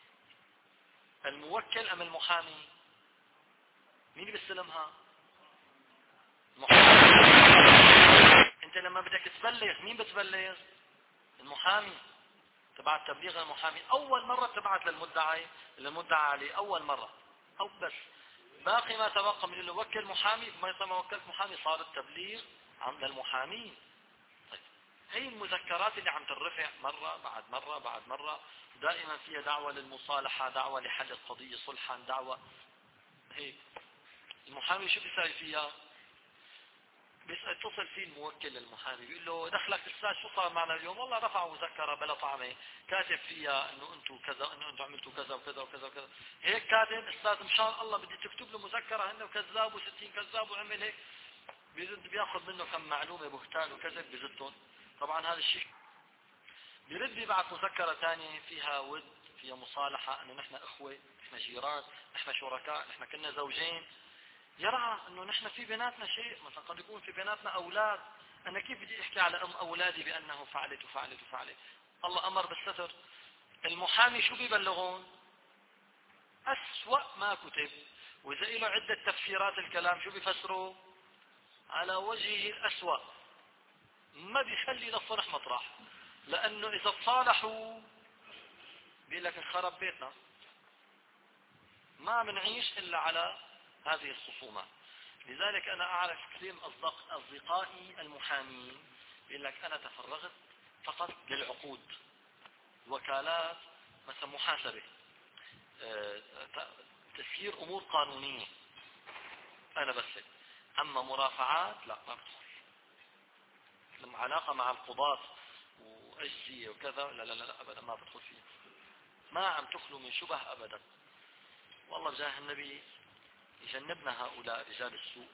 الموكل أم المحامي؟ مين اللي بيستلمها؟ المحامي. انت لما بدك تبلغ مين بتبلغ؟ المحامي. تبعت تبليغ المحامي اول مرة، تبعت للمدعي للمدعى عليه اول مرة، او بس باقي ما تبقى من اللي وكل محامي، ما وكلت محامي صار التبليغ عند المحامين. طيب هي المذكرات اللي عم ترفع مرة بعد مرة بعد مرة، دائما فيها دعوة للمصالحة، دعوة لحل القضية صلحا، دعوة هيك. المحامي شو بيساوي فيها؟ بيتصل فيه الموكل للمحامي بيقول له دخلك استاذ شو صار معنا اليوم؟ والله رفعوا مذكره بلا طعمه كاتب فيها انه انتم كذا، انه انتم عملتوا كذا وكذا وكذا وكذا، هيك كاتب استاذ مشان الله بدي تكتب له مذكره انه كذاب وستين كذاب وعمل هيك، بيرد بياخذ منه كم معلومه بهتان وكذب بزتهم. طبعا هذا الشيء بيرد بيبعث مذكره ثانيه فيها ود، فيها مصالحه، انه نحن اخوه، نحن جيران، نحن شركاء، نحن كنا زوجين، يرى انه نحن في بيناتنا شيء، مثلا قد يكون في بيناتنا اولاد، انا كيف بدي احكي على ام اولادي بانه فعلت وفعلت وفعلت؟ الله امر بالستر. المحامي شو بيبلغون؟ اسوأ ما كتب، واذا له عدة تفسيرات الكلام شو بيفسروا؟ على وجهه الاسوأ، ما بيخلي للصلح مطرح، لانه اذا تصالحوا بيقول لك انخرب بيتنا، ما بنعيش الا على هذه الخصومات. لذلك أنا أعرف كثير من أصدقائي المحامين يقول لك أنا تفرغت فقط للعقود، وكالات مثلا محاسبة، تسيير أمور قانونية أنا بس. أما مرافعات لا، ما بدخل. لما علاقة مع القضاة وأجزية وكذا لا لا لا أبدا ما بدخل فيه. ما عم تخلو من شبه أبدا. والله بجاه النبي يجنبنا هؤلاء رجال السوء.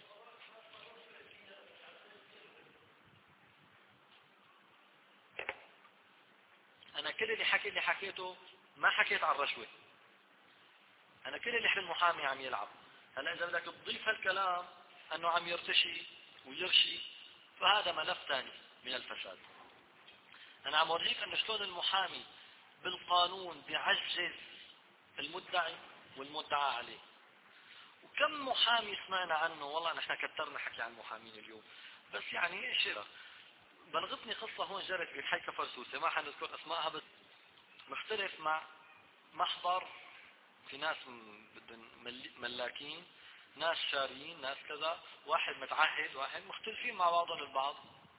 أنا كل اللي حكي اللي حكيته ما حكيت عن الرشوة. أنا كل اللي حكي المحامي عم يلعب. هلا إذا بدك تضيف هالكلام أنه عم يرتشي ويرشي فهذا ملف ثاني من الفساد. أنا عم أوريك أنه شلون المحامي بالقانون بيعزز المدعي والمدعى عليه. وكم محامي سمعنا عنه، والله نحن كترنا حكي عن المحامين اليوم، بس يعني ايش بلغتني قصة هون جرت بحي كفرسوسة ما حنذكر اسمائها، بس مختلف مع محضر في ناس بدهم ملاكين، ناس شاريين، ناس كذا، واحد متعهد واحد مختلفين مع بعضهم البعض،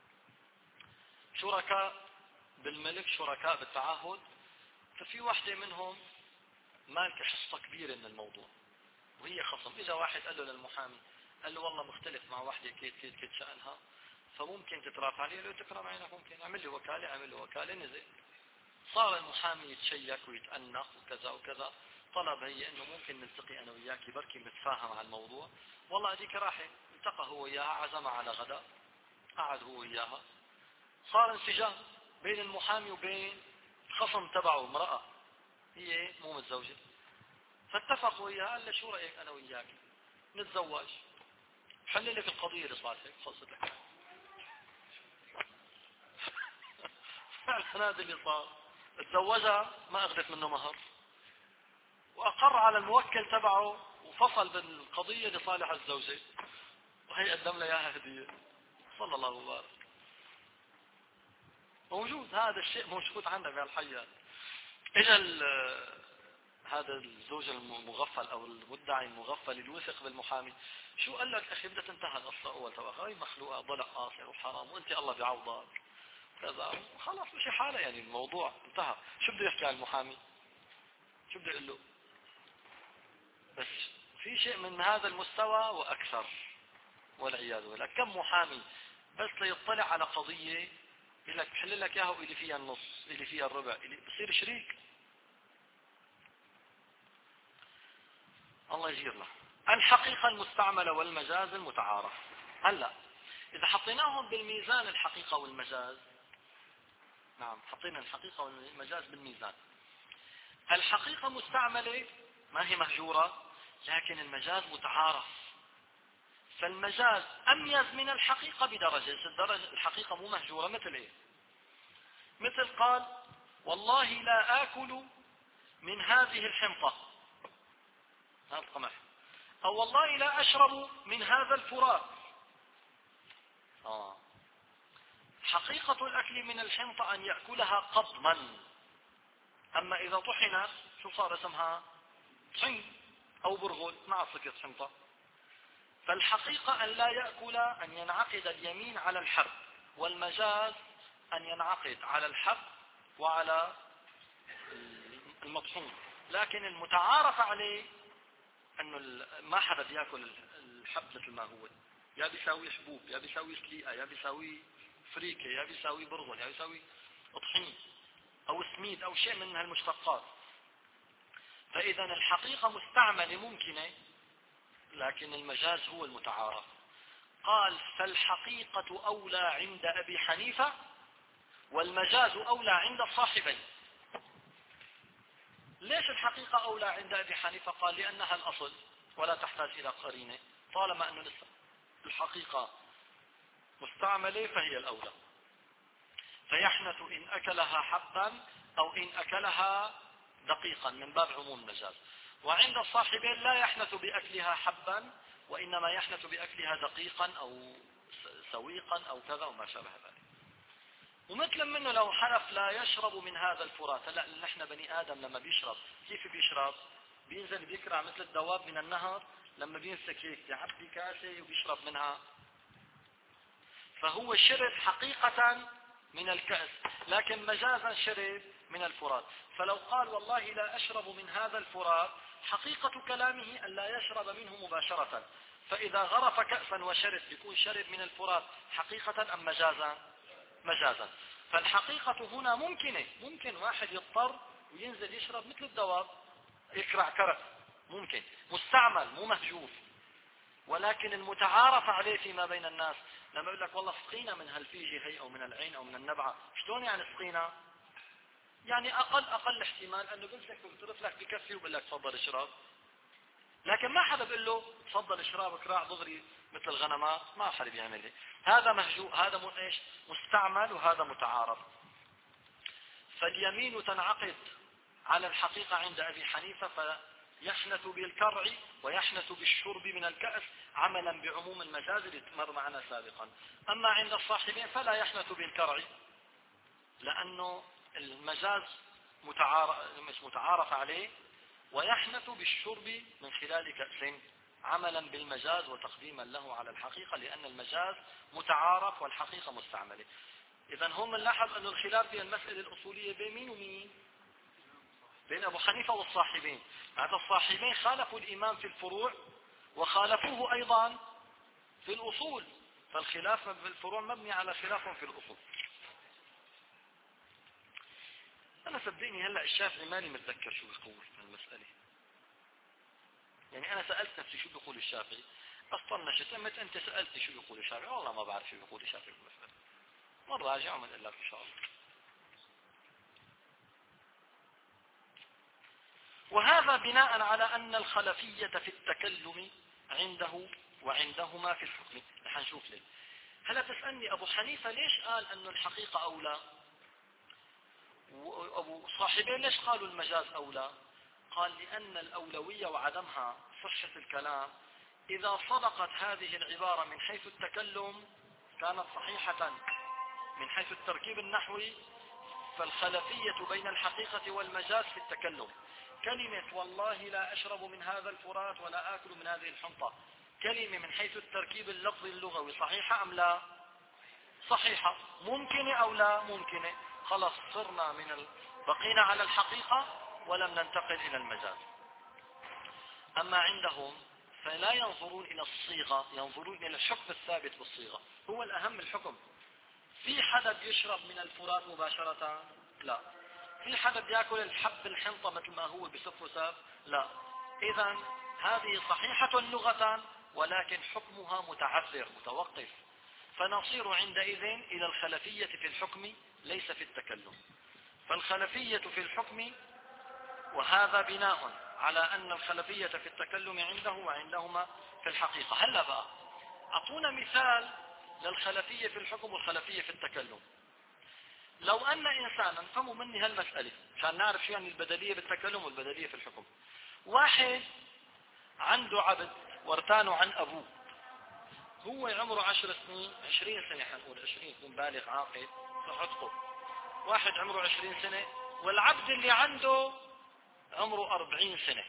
شركاء بالملك شركاء بالتعهد. ففي واحدة منهم مالكة حصة كبيرة من الموضوع وهي خصم. اجا واحد قال له للمحامي، قال له والله مختلف مع واحدة كيت كيت كيت شأنها، فممكن تترافع عليه. قال له تكرم عينك، ممكن اعمل لي وكالة. عمل له وكالة، نزل. صار المحامي يتشيك ويتأنق وكذا وكذا. طلب هي انه ممكن نلتقي انا وياكي بركي نتفاهم على الموضوع. والله هذيك راحت التقى هو وياها، عزمها على غداء، قعد هو وياها، صار انسجام بين المحامي وبين خصم تبعه امرأة هي مو متزوجة. فاتفقوا وياها، قال له شو رأيك انا وياك نتزوج، حل لك القضية اللي صارت هيك خلصت لك. فعلا هذا اللي صار. تزوجها ما اخذت منه مهر، واقر على الموكل تبعه وفصل بالقضية لصالح الزوجة، وهي قدم لها اياها هدية. صلى الله وبارك. موجود هذا الشيء، موجود عندنا بهالحياة. اجى هذا الزوج المغفل او المدعي المغفل اللي يوثق بالمحامي، شو قال لك اخي؟ بدها تنتهي القصة اول تبعها، هي مخلوقة ضلع قاصر وحرام وانت الله بيعوضك كذا، خلاص مشي حالة، يعني الموضوع انتهى. شو بده يحكي على المحامي؟ شو بده يقول له؟ بس في شيء من هذا المستوى واكثر والعياذ بالله. كم محامي بس ليطلع على قضية يقول لك بحل لك اياها واللي فيها النص، اللي فيها الربع، اللي بصير شريك. الله يجيرنا. الحقيقة المستعملة والمجاز المتعارف. هلا إذا حطيناهم بالميزان الحقيقة والمجاز، نعم حطينا الحقيقة والمجاز بالميزان، الحقيقة مستعملة ما هي مهجورة، لكن المجاز متعارف. فالمجاز أميز من الحقيقة بدرجة. الدرجة الحقيقة مو مهجورة. مثل إيه؟ مثل قال والله لا آكل من هذه الحنطة، هذا القمح، أو والله لا أشرب من هذا الفرات. آه. حقيقة الأكل من الحنطة أن يأكلها قضما، أما إذا طحنت شو صار اسمها؟ طحين أو برغل، ما أصلك حنطة. فالحقيقة أن لا يأكل، أن ينعقد اليمين على الحب، والمجاز أن ينعقد على الحب وعلى المطحون. لكن المتعارف عليه أنه ما حدا بيأكل الحب مثل ما هو، يا بيساوي حبوب، يا بيساوي سليقة، يا بيساوي فريكة، يا بيساوي برغل، يا بيساوي طحين أو سميد أو شيء من هالمشتقات. فإذا الحقيقة مستعملة ممكنة، لكن المجاز هو المتعارف. قال فالحقيقة أولى عند أبي حنيفة والمجاز أولى عند الصاحبين. ليش الحقيقة أولى عند أبي حنيفة؟ قال لأنها الأصل ولا تحتاج إلى قرينة، طالما أن الحقيقة مستعملة فهي الأولى. فيحنث إن أكلها حبا أو إن أكلها دقيقا من باب عموم المجاز. وعند الصاحبين لا يحنث بأكلها حبا، وإنما يحنث بأكلها دقيقا أو سويقا أو كذا وما شابه ذلك. ومثل منه لو حلف لا يشرب من هذا الفرات. لا، نحن بني آدم لما بيشرب كيف بيشرب؟ بينزل بيكرع مثل الدواب من النهر، لما بيمسك هيك يعبي كاسة وبيشرب منها. فهو شرب حقيقة من الكأس، لكن مجازا شرب من الفرات. فلو قال والله لا أشرب من هذا الفرات، حقيقة كلامه أن لا يشرب منه مباشرة. فإذا غرف كأسا وشرب يكون شرب من الفرات حقيقة أم مجازا؟ مجازا. فالحقيقة هنا ممكنة، ممكن واحد يضطر وينزل يشرب مثل الدواب، يكرع كرع، ممكن مستعمل مو مهجوف. ولكن المتعارف عليه فيما بين الناس لما يقول لك والله سقينا من هالفيجة هي أو من العين أو من النبعة، شلون يعني سقينا؟ يعني أقل أقل احتمال أنه بمسك وبيصرف لك بكفي وبقول لك تفضل اشرب، لكن ما حدا بيقول له تفضل اشرب كراع دغري مثل الغنمات، ما حدا بيعمل لي. هذا مهجو، هذا مو ايش؟ مستعمل، وهذا متعارف. فاليمين تنعقد على الحقيقة عند أبي حنيفة، فيحنث بالكرع ويحنث بالشرب من الكأس عملا بعموم المجاز اللي مر معنا سابقا. أما عند الصاحبين فلا يحنث بالكرع، لأنه المجاز متعارف مش متعارف عليه، ويحنث بالشرب من خلال كأس عملا بالمجاز وتقديما له على الحقيقة، لأن المجاز متعارف والحقيقة مستعملة. إذن هم نلاحظ أن الخلاف في المسألة الأصولية بين مين ومين؟ بين أبو حنيفة والصاحبين. هذا الصاحبين خالفوا الإمام في الفروع وخالفوه أيضا في الأصول، فالخلاف في الفروع مبني على خلاف في الأصول. أنا صدقني هلأ الشافعي ماني متذكر شو بيقول في المسألة. يعني أنا سألت نفسي شو بيقول الشافعي، بس طنشت أمت أنت سألتني شو بيقول الشافعي، والله ما بعرف شو بيقول الشافعي في المسألة. نراجع ومن لك إن شاء الله. وهذا بناء على أن الخلفية في التكلم عنده وعندهما في الحكم. نحن نشوف ليه. هلا تسألني أبو حنيفة ليش قال أن الحقيقة أولى، وأبو صاحبين ليش قالوا المجاز أولى؟ قال لأن الأولوية وعدمها صحة الكلام، إذا صدقت هذه العبارة من حيث التكلم كانت صحيحة من حيث التركيب النحوي، فالخلفية بين الحقيقة والمجاز في التكلم. كلمة والله لا أشرب من هذا الفرات ولا آكل من هذه الحنطة، كلمة من حيث التركيب اللفظي اللغوي صحيحة أم لا؟ صحيحة. ممكنة أو لا ممكنة؟ خلاص صرنا من ال... بقينا على الحقيقة ولم ننتقل إلى المجاز. أما عندهم فلا ينظرون إلى الصيغة، ينظرون إلى الحكم الثابت بالصيغة، هو الأهم الحكم. في حدا بيشرب من الفرات مباشرة؟ لا. في حدا بياكل الحب الحنطة مثل ما هو بسف وساب؟ لا. إذن هذه صحيحة لغة، ولكن حكمها متعذر متوقف، فنصير عندئذ إلى الخلفية في الحكم ليس في التكلم. فالخلفية في الحكم، وهذا بناء على أن الخلفية في التكلم عنده وعندهما في الحقيقة. هلا بقى أعطونا مثال للخلفية في الحكم والخلفية في التكلم. لو أن إنسانا، فهموا مني هالمسألة عشان نعرف شو يعني البدلية بالتكلم والبدلية في الحكم. واحد عنده عبد وارتانه عن أبوه، هو عمره عشر سنين، عشرين سنة حنقول عشرين، يكون بالغ عاقل صحته. واحد عمره عشرين سنة والعبد اللي عنده عمره أربعين سنة.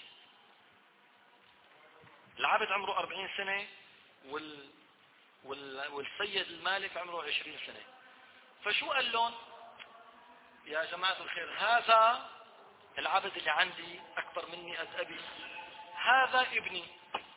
العبد عمره أربعين سنة وال... وال... والسيد المالك عمره عشرين سنة. فشو قال لهم يا جماعة الخير، هذا العبد اللي عندي أكبر مني قد أبي، هذا ابني،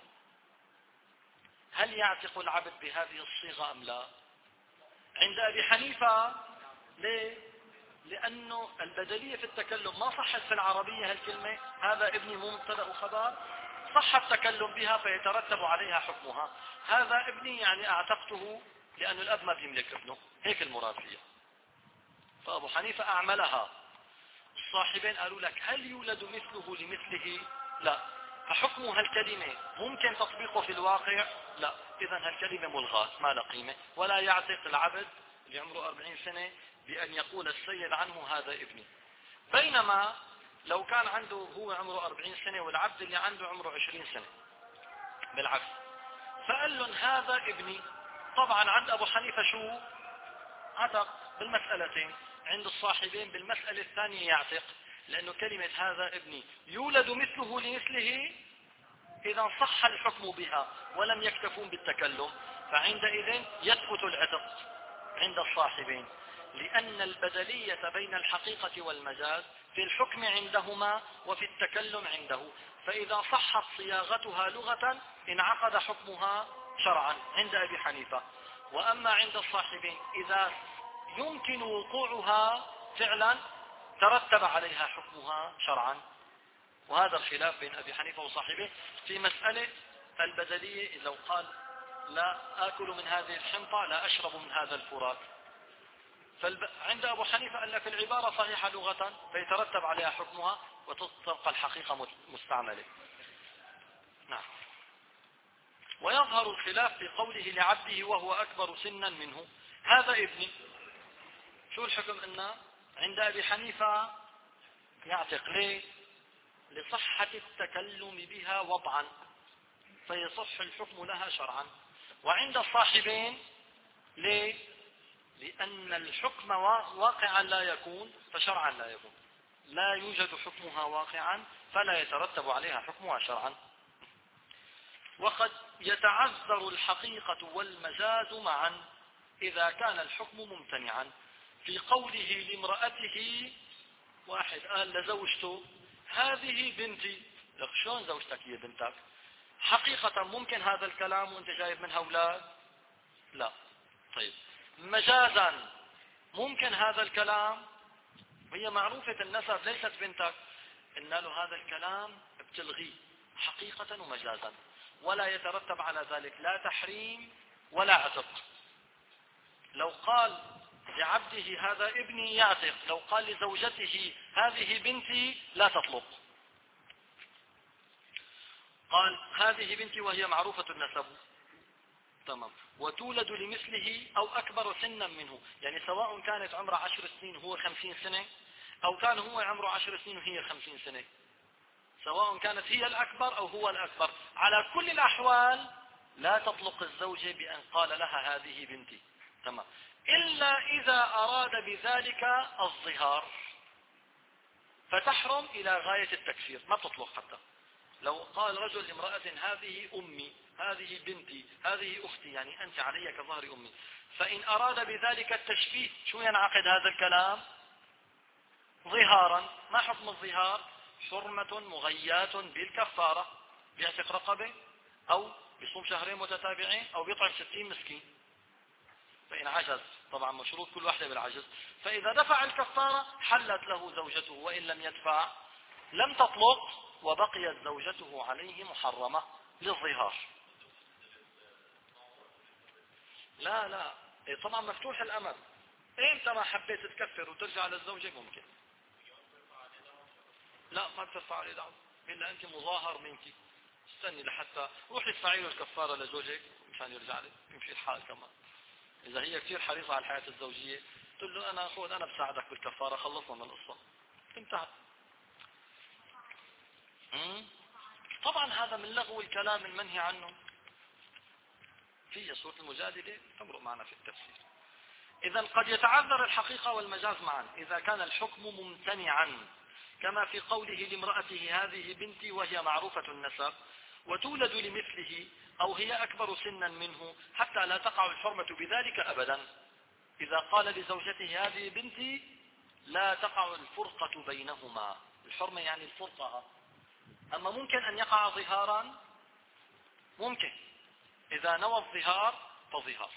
هل يعتق العبد بهذه الصيغة أم لا؟ عند أبي حنيفة ليه؟ لأنه البدلية في التكلم ما صحت في العربية هالكلمة، هذا ابني مو مبتدأ وخبر، صح التكلم بها فيترتب عليها حكمها. هذا ابني يعني أعتقته لأن الأب ما بيملك ابنه، هيك المراد فيها. فأبو حنيفة أعملها. الصاحبين قالوا لك هل يولد مثله لمثله؟ لا. فحكم هالكلمة ممكن تطبيقه في الواقع؟ لا. إذن هالكلمة ملغاة ما لها قيمة، ولا يعتق العبد اللي عمره أربعين سنة بأن يقول السيد عنه هذا ابني. بينما لو كان عنده هو عمره أربعين سنة والعبد اللي عنده عمره عشرين سنة بالعكس، فقال لهم هذا ابني، طبعا عند أبو حنيفة شو؟ عتق بالمسألتين. عند الصاحبين بالمسألة الثانية يعتق، لأنه كلمة هذا ابني يولد مثله لمثله، إذا صح الحكم بها ولم يكتفون بالتكلم، فعندئذ يثبت العتق عند الصاحبين. لأن البدلية بين الحقيقة والمجاز في الحكم عندهما وفي التكلم عنده، فإذا صحت صياغتها لغة انعقد حكمها شرعا عند أبي حنيفة. وأما عند الصاحبين إذا يمكن وقوعها فعلا ترتب عليها حكمها شرعا. وهذا الخلاف بين أبي حنيفة وصاحبه في مسألة البدلية. إذا قال لا آكل من هذه الحنطة لا أشرب من هذا الفرات، فعند أبو حنيفة قال لك العبارة صحيحة لغة فيترتب عليها حكمها وتبقى الحقيقة مستعملة. نعم. ويظهر الخلاف في قوله لعبده وهو أكبر سنا منه هذا ابني. شو الحكم؟ إن عند أبي حنيفة يعتق ليه؟ لصحة التكلم بها وضعا فيصح الحكم لها شرعا. وعند الصاحبين ليه؟ لأن الحكم واقعا لا يكون فشرعا لا يكون، لا يوجد حكمها واقعا فلا يترتب عليها حكمها شرعا. وقد يتعذر الحقيقة والمجاز معا إذا كان الحكم ممتنعا. في قوله لامرأته، واحد قال لزوجته هذه بنتي، لك شلون زوجتك هي بنتك؟ حقيقة ممكن هذا الكلام وانت جايب منها أولاد؟ لا. طيب مجازا ممكن هذا الكلام وهي معروفة النسب ليست بنتك؟ إن له هذا الكلام بتلغيه حقيقة ومجازا، ولا يترتب على ذلك لا تحريم ولا عتق. لو قال لعبده هذا ابني يعتق، لو قال لزوجته هذه بنتي لا تطلق. قال هذه بنتي وهي معروفة النسب، تمام، وتولد لمثله أو أكبر سنا منه، يعني سواء كانت عمره عشر سنين وهو خمسين سنة، أو كان هو عمره عشر سنين وهي خمسين سنة، سواء كانت هي الأكبر أو هو الأكبر، على كل الأحوال لا تطلق الزوجة بأن قال لها هذه بنتي، تمام، إلا إذا أراد بذلك الظهار فتحرم إلى غاية التكفير، ما تطلق حتى. لو قال رجل لامرأة هذه أمي، هذه بنتي، هذه أختي، يعني أنت علي كظهر أمي، فإن أراد بذلك التشبيه شو ينعقد هذا الكلام؟ ظهارا. ما حكم الظهار؟ حرمة مغيات بالكفارة، بيعتق رقبة أو بيصوم شهرين متتابعين أو بيطعم ستين مسكين فإن عجز، طبعا مشروط كل واحدة بالعجز، فإذا دفع الكفارة حلت له زوجته، وإن لم يدفع لم تطلق وبقيت زوجته عليه محرمة للظهار. لا لا طبعا مفتوح الأمر، انت ما حبيت تكفر وترجع للزوجة ممكن. لا ما بترفع عليه دعوة إلا أنت مظاهر منك، استني لحتى روحي ادفعي له الكفارة لزوجك مشان يرجع لك، يمشي الحال كمان. إذا هي كثير حريصة على الحياة الزوجية تقول له أنا أخوض أنا بساعدك بالكفارة، خلصنا من القصة انتهت. طبعا هذا من لغو الكلام المنهي عنه، في سورة المجادلة تمرق معنا في التفسير. إذا قد يتعذر الحقيقة والمجاز معا إذا كان الحكم ممتنعا، كما في قوله لامرأته هذه بنتي وهي معروفة النسب وتولد لمثله أو هي أكبر سنا منه حتى لا تقع الحرمة بذلك أبدا. إذا قال لزوجته هذه بنتي لا تقع الفرقة بينهما، الحرمة يعني الفرقة. أما ممكن أن يقع ظهارا، ممكن إذا نوى الظهار فظهار.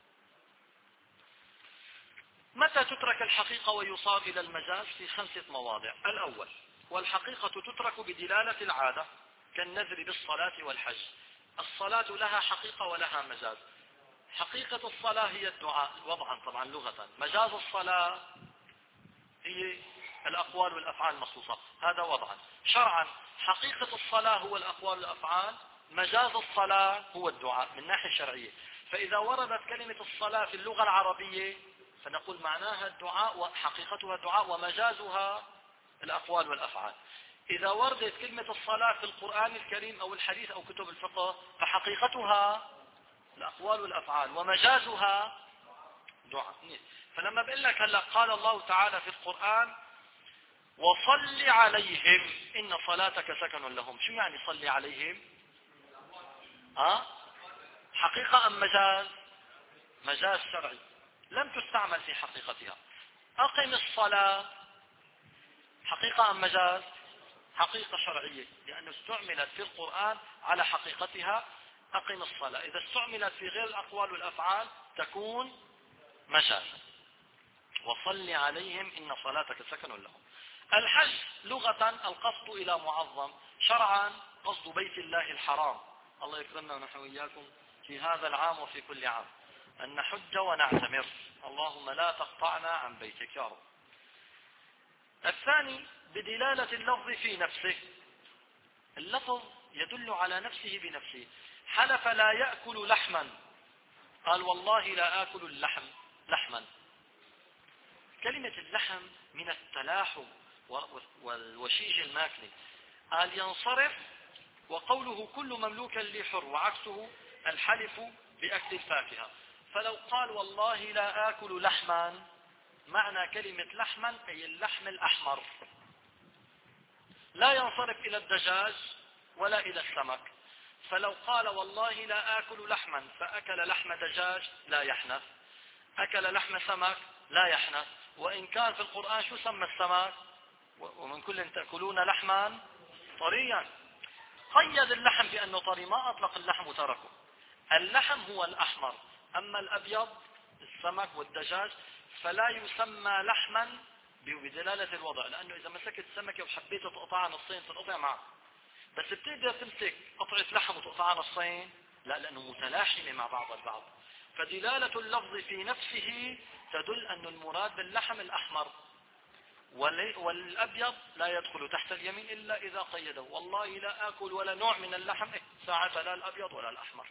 متى تترك الحقيقة ويصار إلى المجاز؟ في خمسة مواضع. الأول والحقيقة تترك بدلالة العادة كالنذر بالصلاة والحج. الصلاة لها حقيقة ولها مجاز. حقيقة الصلاة هي الدعاء وضعا طبعا لغة، مجاز الصلاة هي الأقوال والأفعال المخصوصة، هذا وضعا. شرعا حقيقة الصلاة هو الأقوال والأفعال، مجاز الصلاة هو الدعاء من ناحية شرعية. فإذا وردت كلمة الصلاة في اللغة العربية فنقول معناها الدعاء وحقيقتها الدعاء ومجازها الأقوال والأفعال. إذا وردت كلمة الصلاة في القرآن الكريم أو الحديث أو كتب الفقه فحقيقتها الأقوال والأفعال ومجازها دعاء. فلما بقول لك هلا قال الله تعالى في القرآن وصل عليهم إن صلاتك سكن لهم، شو يعني صلي عليهم؟ ها؟ حقيقة أم مجاز؟ مجاز شرعي لم تستعمل في حقيقتها. أقم الصلاة حقيقة أم مجاز؟ حقيقة شرعية، لأنه استعملت في القرآن على حقيقتها أقم الصلاة. إذا استعملت في غير الأقوال والأفعال تكون مجازا. وصل عليهم إن صلاتك سكن لهم. الحج لغة القصد إلى معظم، شرعا قصد بيت الله الحرام. الله يكرمنا ونحن وإياكم في هذا العام وفي كل عام أن نحج ونعتمر، اللهم لا تقطعنا عن بيتك يا رب. الثاني بدلالة اللفظ في نفسه، اللفظ يدل على نفسه بنفسه. حلف لا يأكل لحما، قال والله لا آكل اللحم لحما. كلمة اللحم من التلاحم والوشيج الماكل. قال ينصرف، وقوله كل مملوك لي حر، وعكسه الحلف بأكل الفاكهة. فلو قال والله لا آكل لحما، معنى كلمة لحما أي اللحم الأحمر، لا ينصرف إلى الدجاج ولا إلى السمك. فلو قال والله لا آكل لحما فأكل لحم دجاج لا يحنث، أكل لحم سمك لا يحنث. وإن كان في القرآن شو سمى السمك؟ ومن كل تأكلون لحما طريا. قيد اللحم بأنه طري، ما أطلق اللحم وتركه. اللحم هو الأحمر، أما الأبيض السمك والدجاج فلا يسمى لحما بدلالة الوضع، لأنه إذا مسكت السمكة وحبيت تقطعها نصين تنقطع معك، بس بتقدر تمسك قطعة لحم وتقطعها نصين؟ لا، لأنه متلاحمة مع بعض البعض. فدلالة اللفظ في نفسه تدل أن المراد باللحم الأحمر، والأبيض لا يدخل تحت اليمين إلا إذا قيده. والله لا آكل ولا نوع من اللحم، ساعة لا الأبيض ولا الأحمر.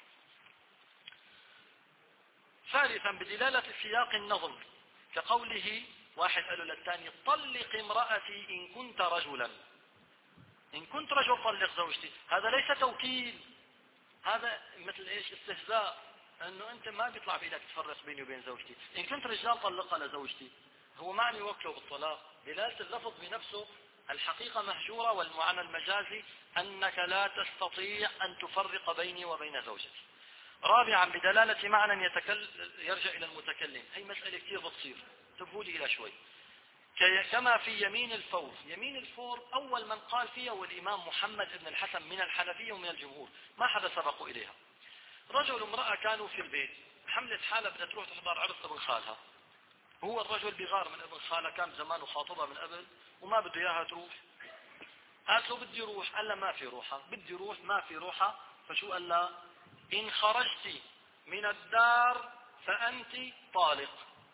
ثالثا بدلالة سياق النظم، كقوله واحد قال للثاني طلق امرأتي إن كنت رجلا. إن كنت رجل طلق زوجتي، هذا ليس توكيل، هذا مثل إيش؟ استهزاء، أنه أنت ما بيطلع بإيدك تفرق بيني وبين زوجتي. إن كنت رجال طلقها لزوجتي، هو معني وكله بالطلاق. دلالة اللفظ بنفسه الحقيقة مهجورة، والمعنى المجازي أنك لا تستطيع أن تفرق بيني وبين زوجتي. رابعا بدلالة معنى يتكل... يرجع إلى المتكلم. هي مسألة كثير بتصير، انتبهوا لي إلى شوي. كما في يمين الفور. يمين الفور أول من قال فيها هو الإمام محمد بن الحسن من الحنفية ومن الجمهور، ما حدا سبقوا إليها. رجل وامرأة كانوا في البيت، حملت حالة بدها تروح تحضر عرس ابن خالها. هو الرجل بغار من ابن خالها، كان زمان خاطبها من قبل وما بده إياها تروح. قالت له بدي روح، قال لا ما في روحها. بدي روح، ما في روحها. فشو قال لا؟ إن خرجت من الدار فأنت طالق.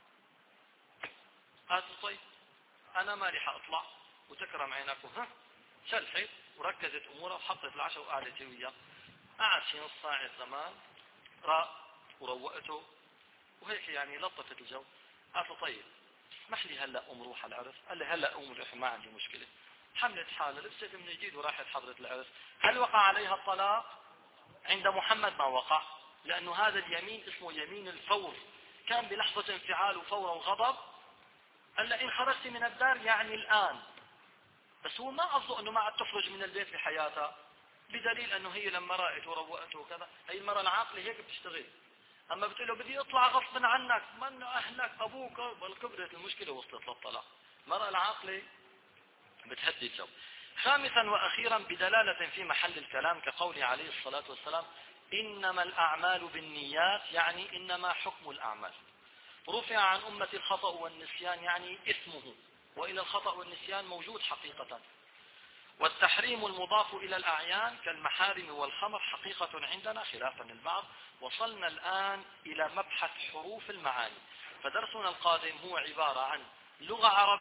قالت له طيب أنا مالي حأطلع، وتكرم عينك وها شلحت وركزت أمورها وحطت العشاء وقعدت وياه. قعد شي نص ساعة زمان، راق وروقته وهيك يعني لطفت الجو. قالت له طيب اسمح لي هلا أقوم روح على العرس. قال لي هلا أقوم روح، ما عندي مشكلة. حملت حالة، لبست من جديد وراحت حضرة العرس. هل وقع عليها الطلاق؟ عند محمد ما وقع، لأنه هذا اليمين اسمه يمين الفور، كان بلحظة انفعال وفور وغضب. قال له إن خرجت من الدار يعني الآن، بس هو ما قصده أنه ما عاد تخرج من البيت في حياتها، بدليل أنه هي لما رأت وروقته وكذا، هي المرأة العاقلة هيك بتشتغل. أما بتقول له بدي أطلع غصبا عنك، من أهلك أبوك، والكبرت المشكلة وصلت للطلاق. المرأة العاقلة بتهدي الجو. خامسا وأخيرا بدلالة في محل الكلام، كقوله عليه الصلاة والسلام إنما الأعمال بالنيات، يعني إنما حكم الأعمال. رفع عن أمة الخطأ والنسيان، يعني إثمه، وإلى الخطأ والنسيان موجود حقيقة. والتحريم المضاف إلى الأعيان كالمحارم والخمر حقيقة عندنا خلافا للبعض. وصلنا الآن إلى مبحث حروف المعاني، فدرسنا القادم هو عبارة عن لغة عربية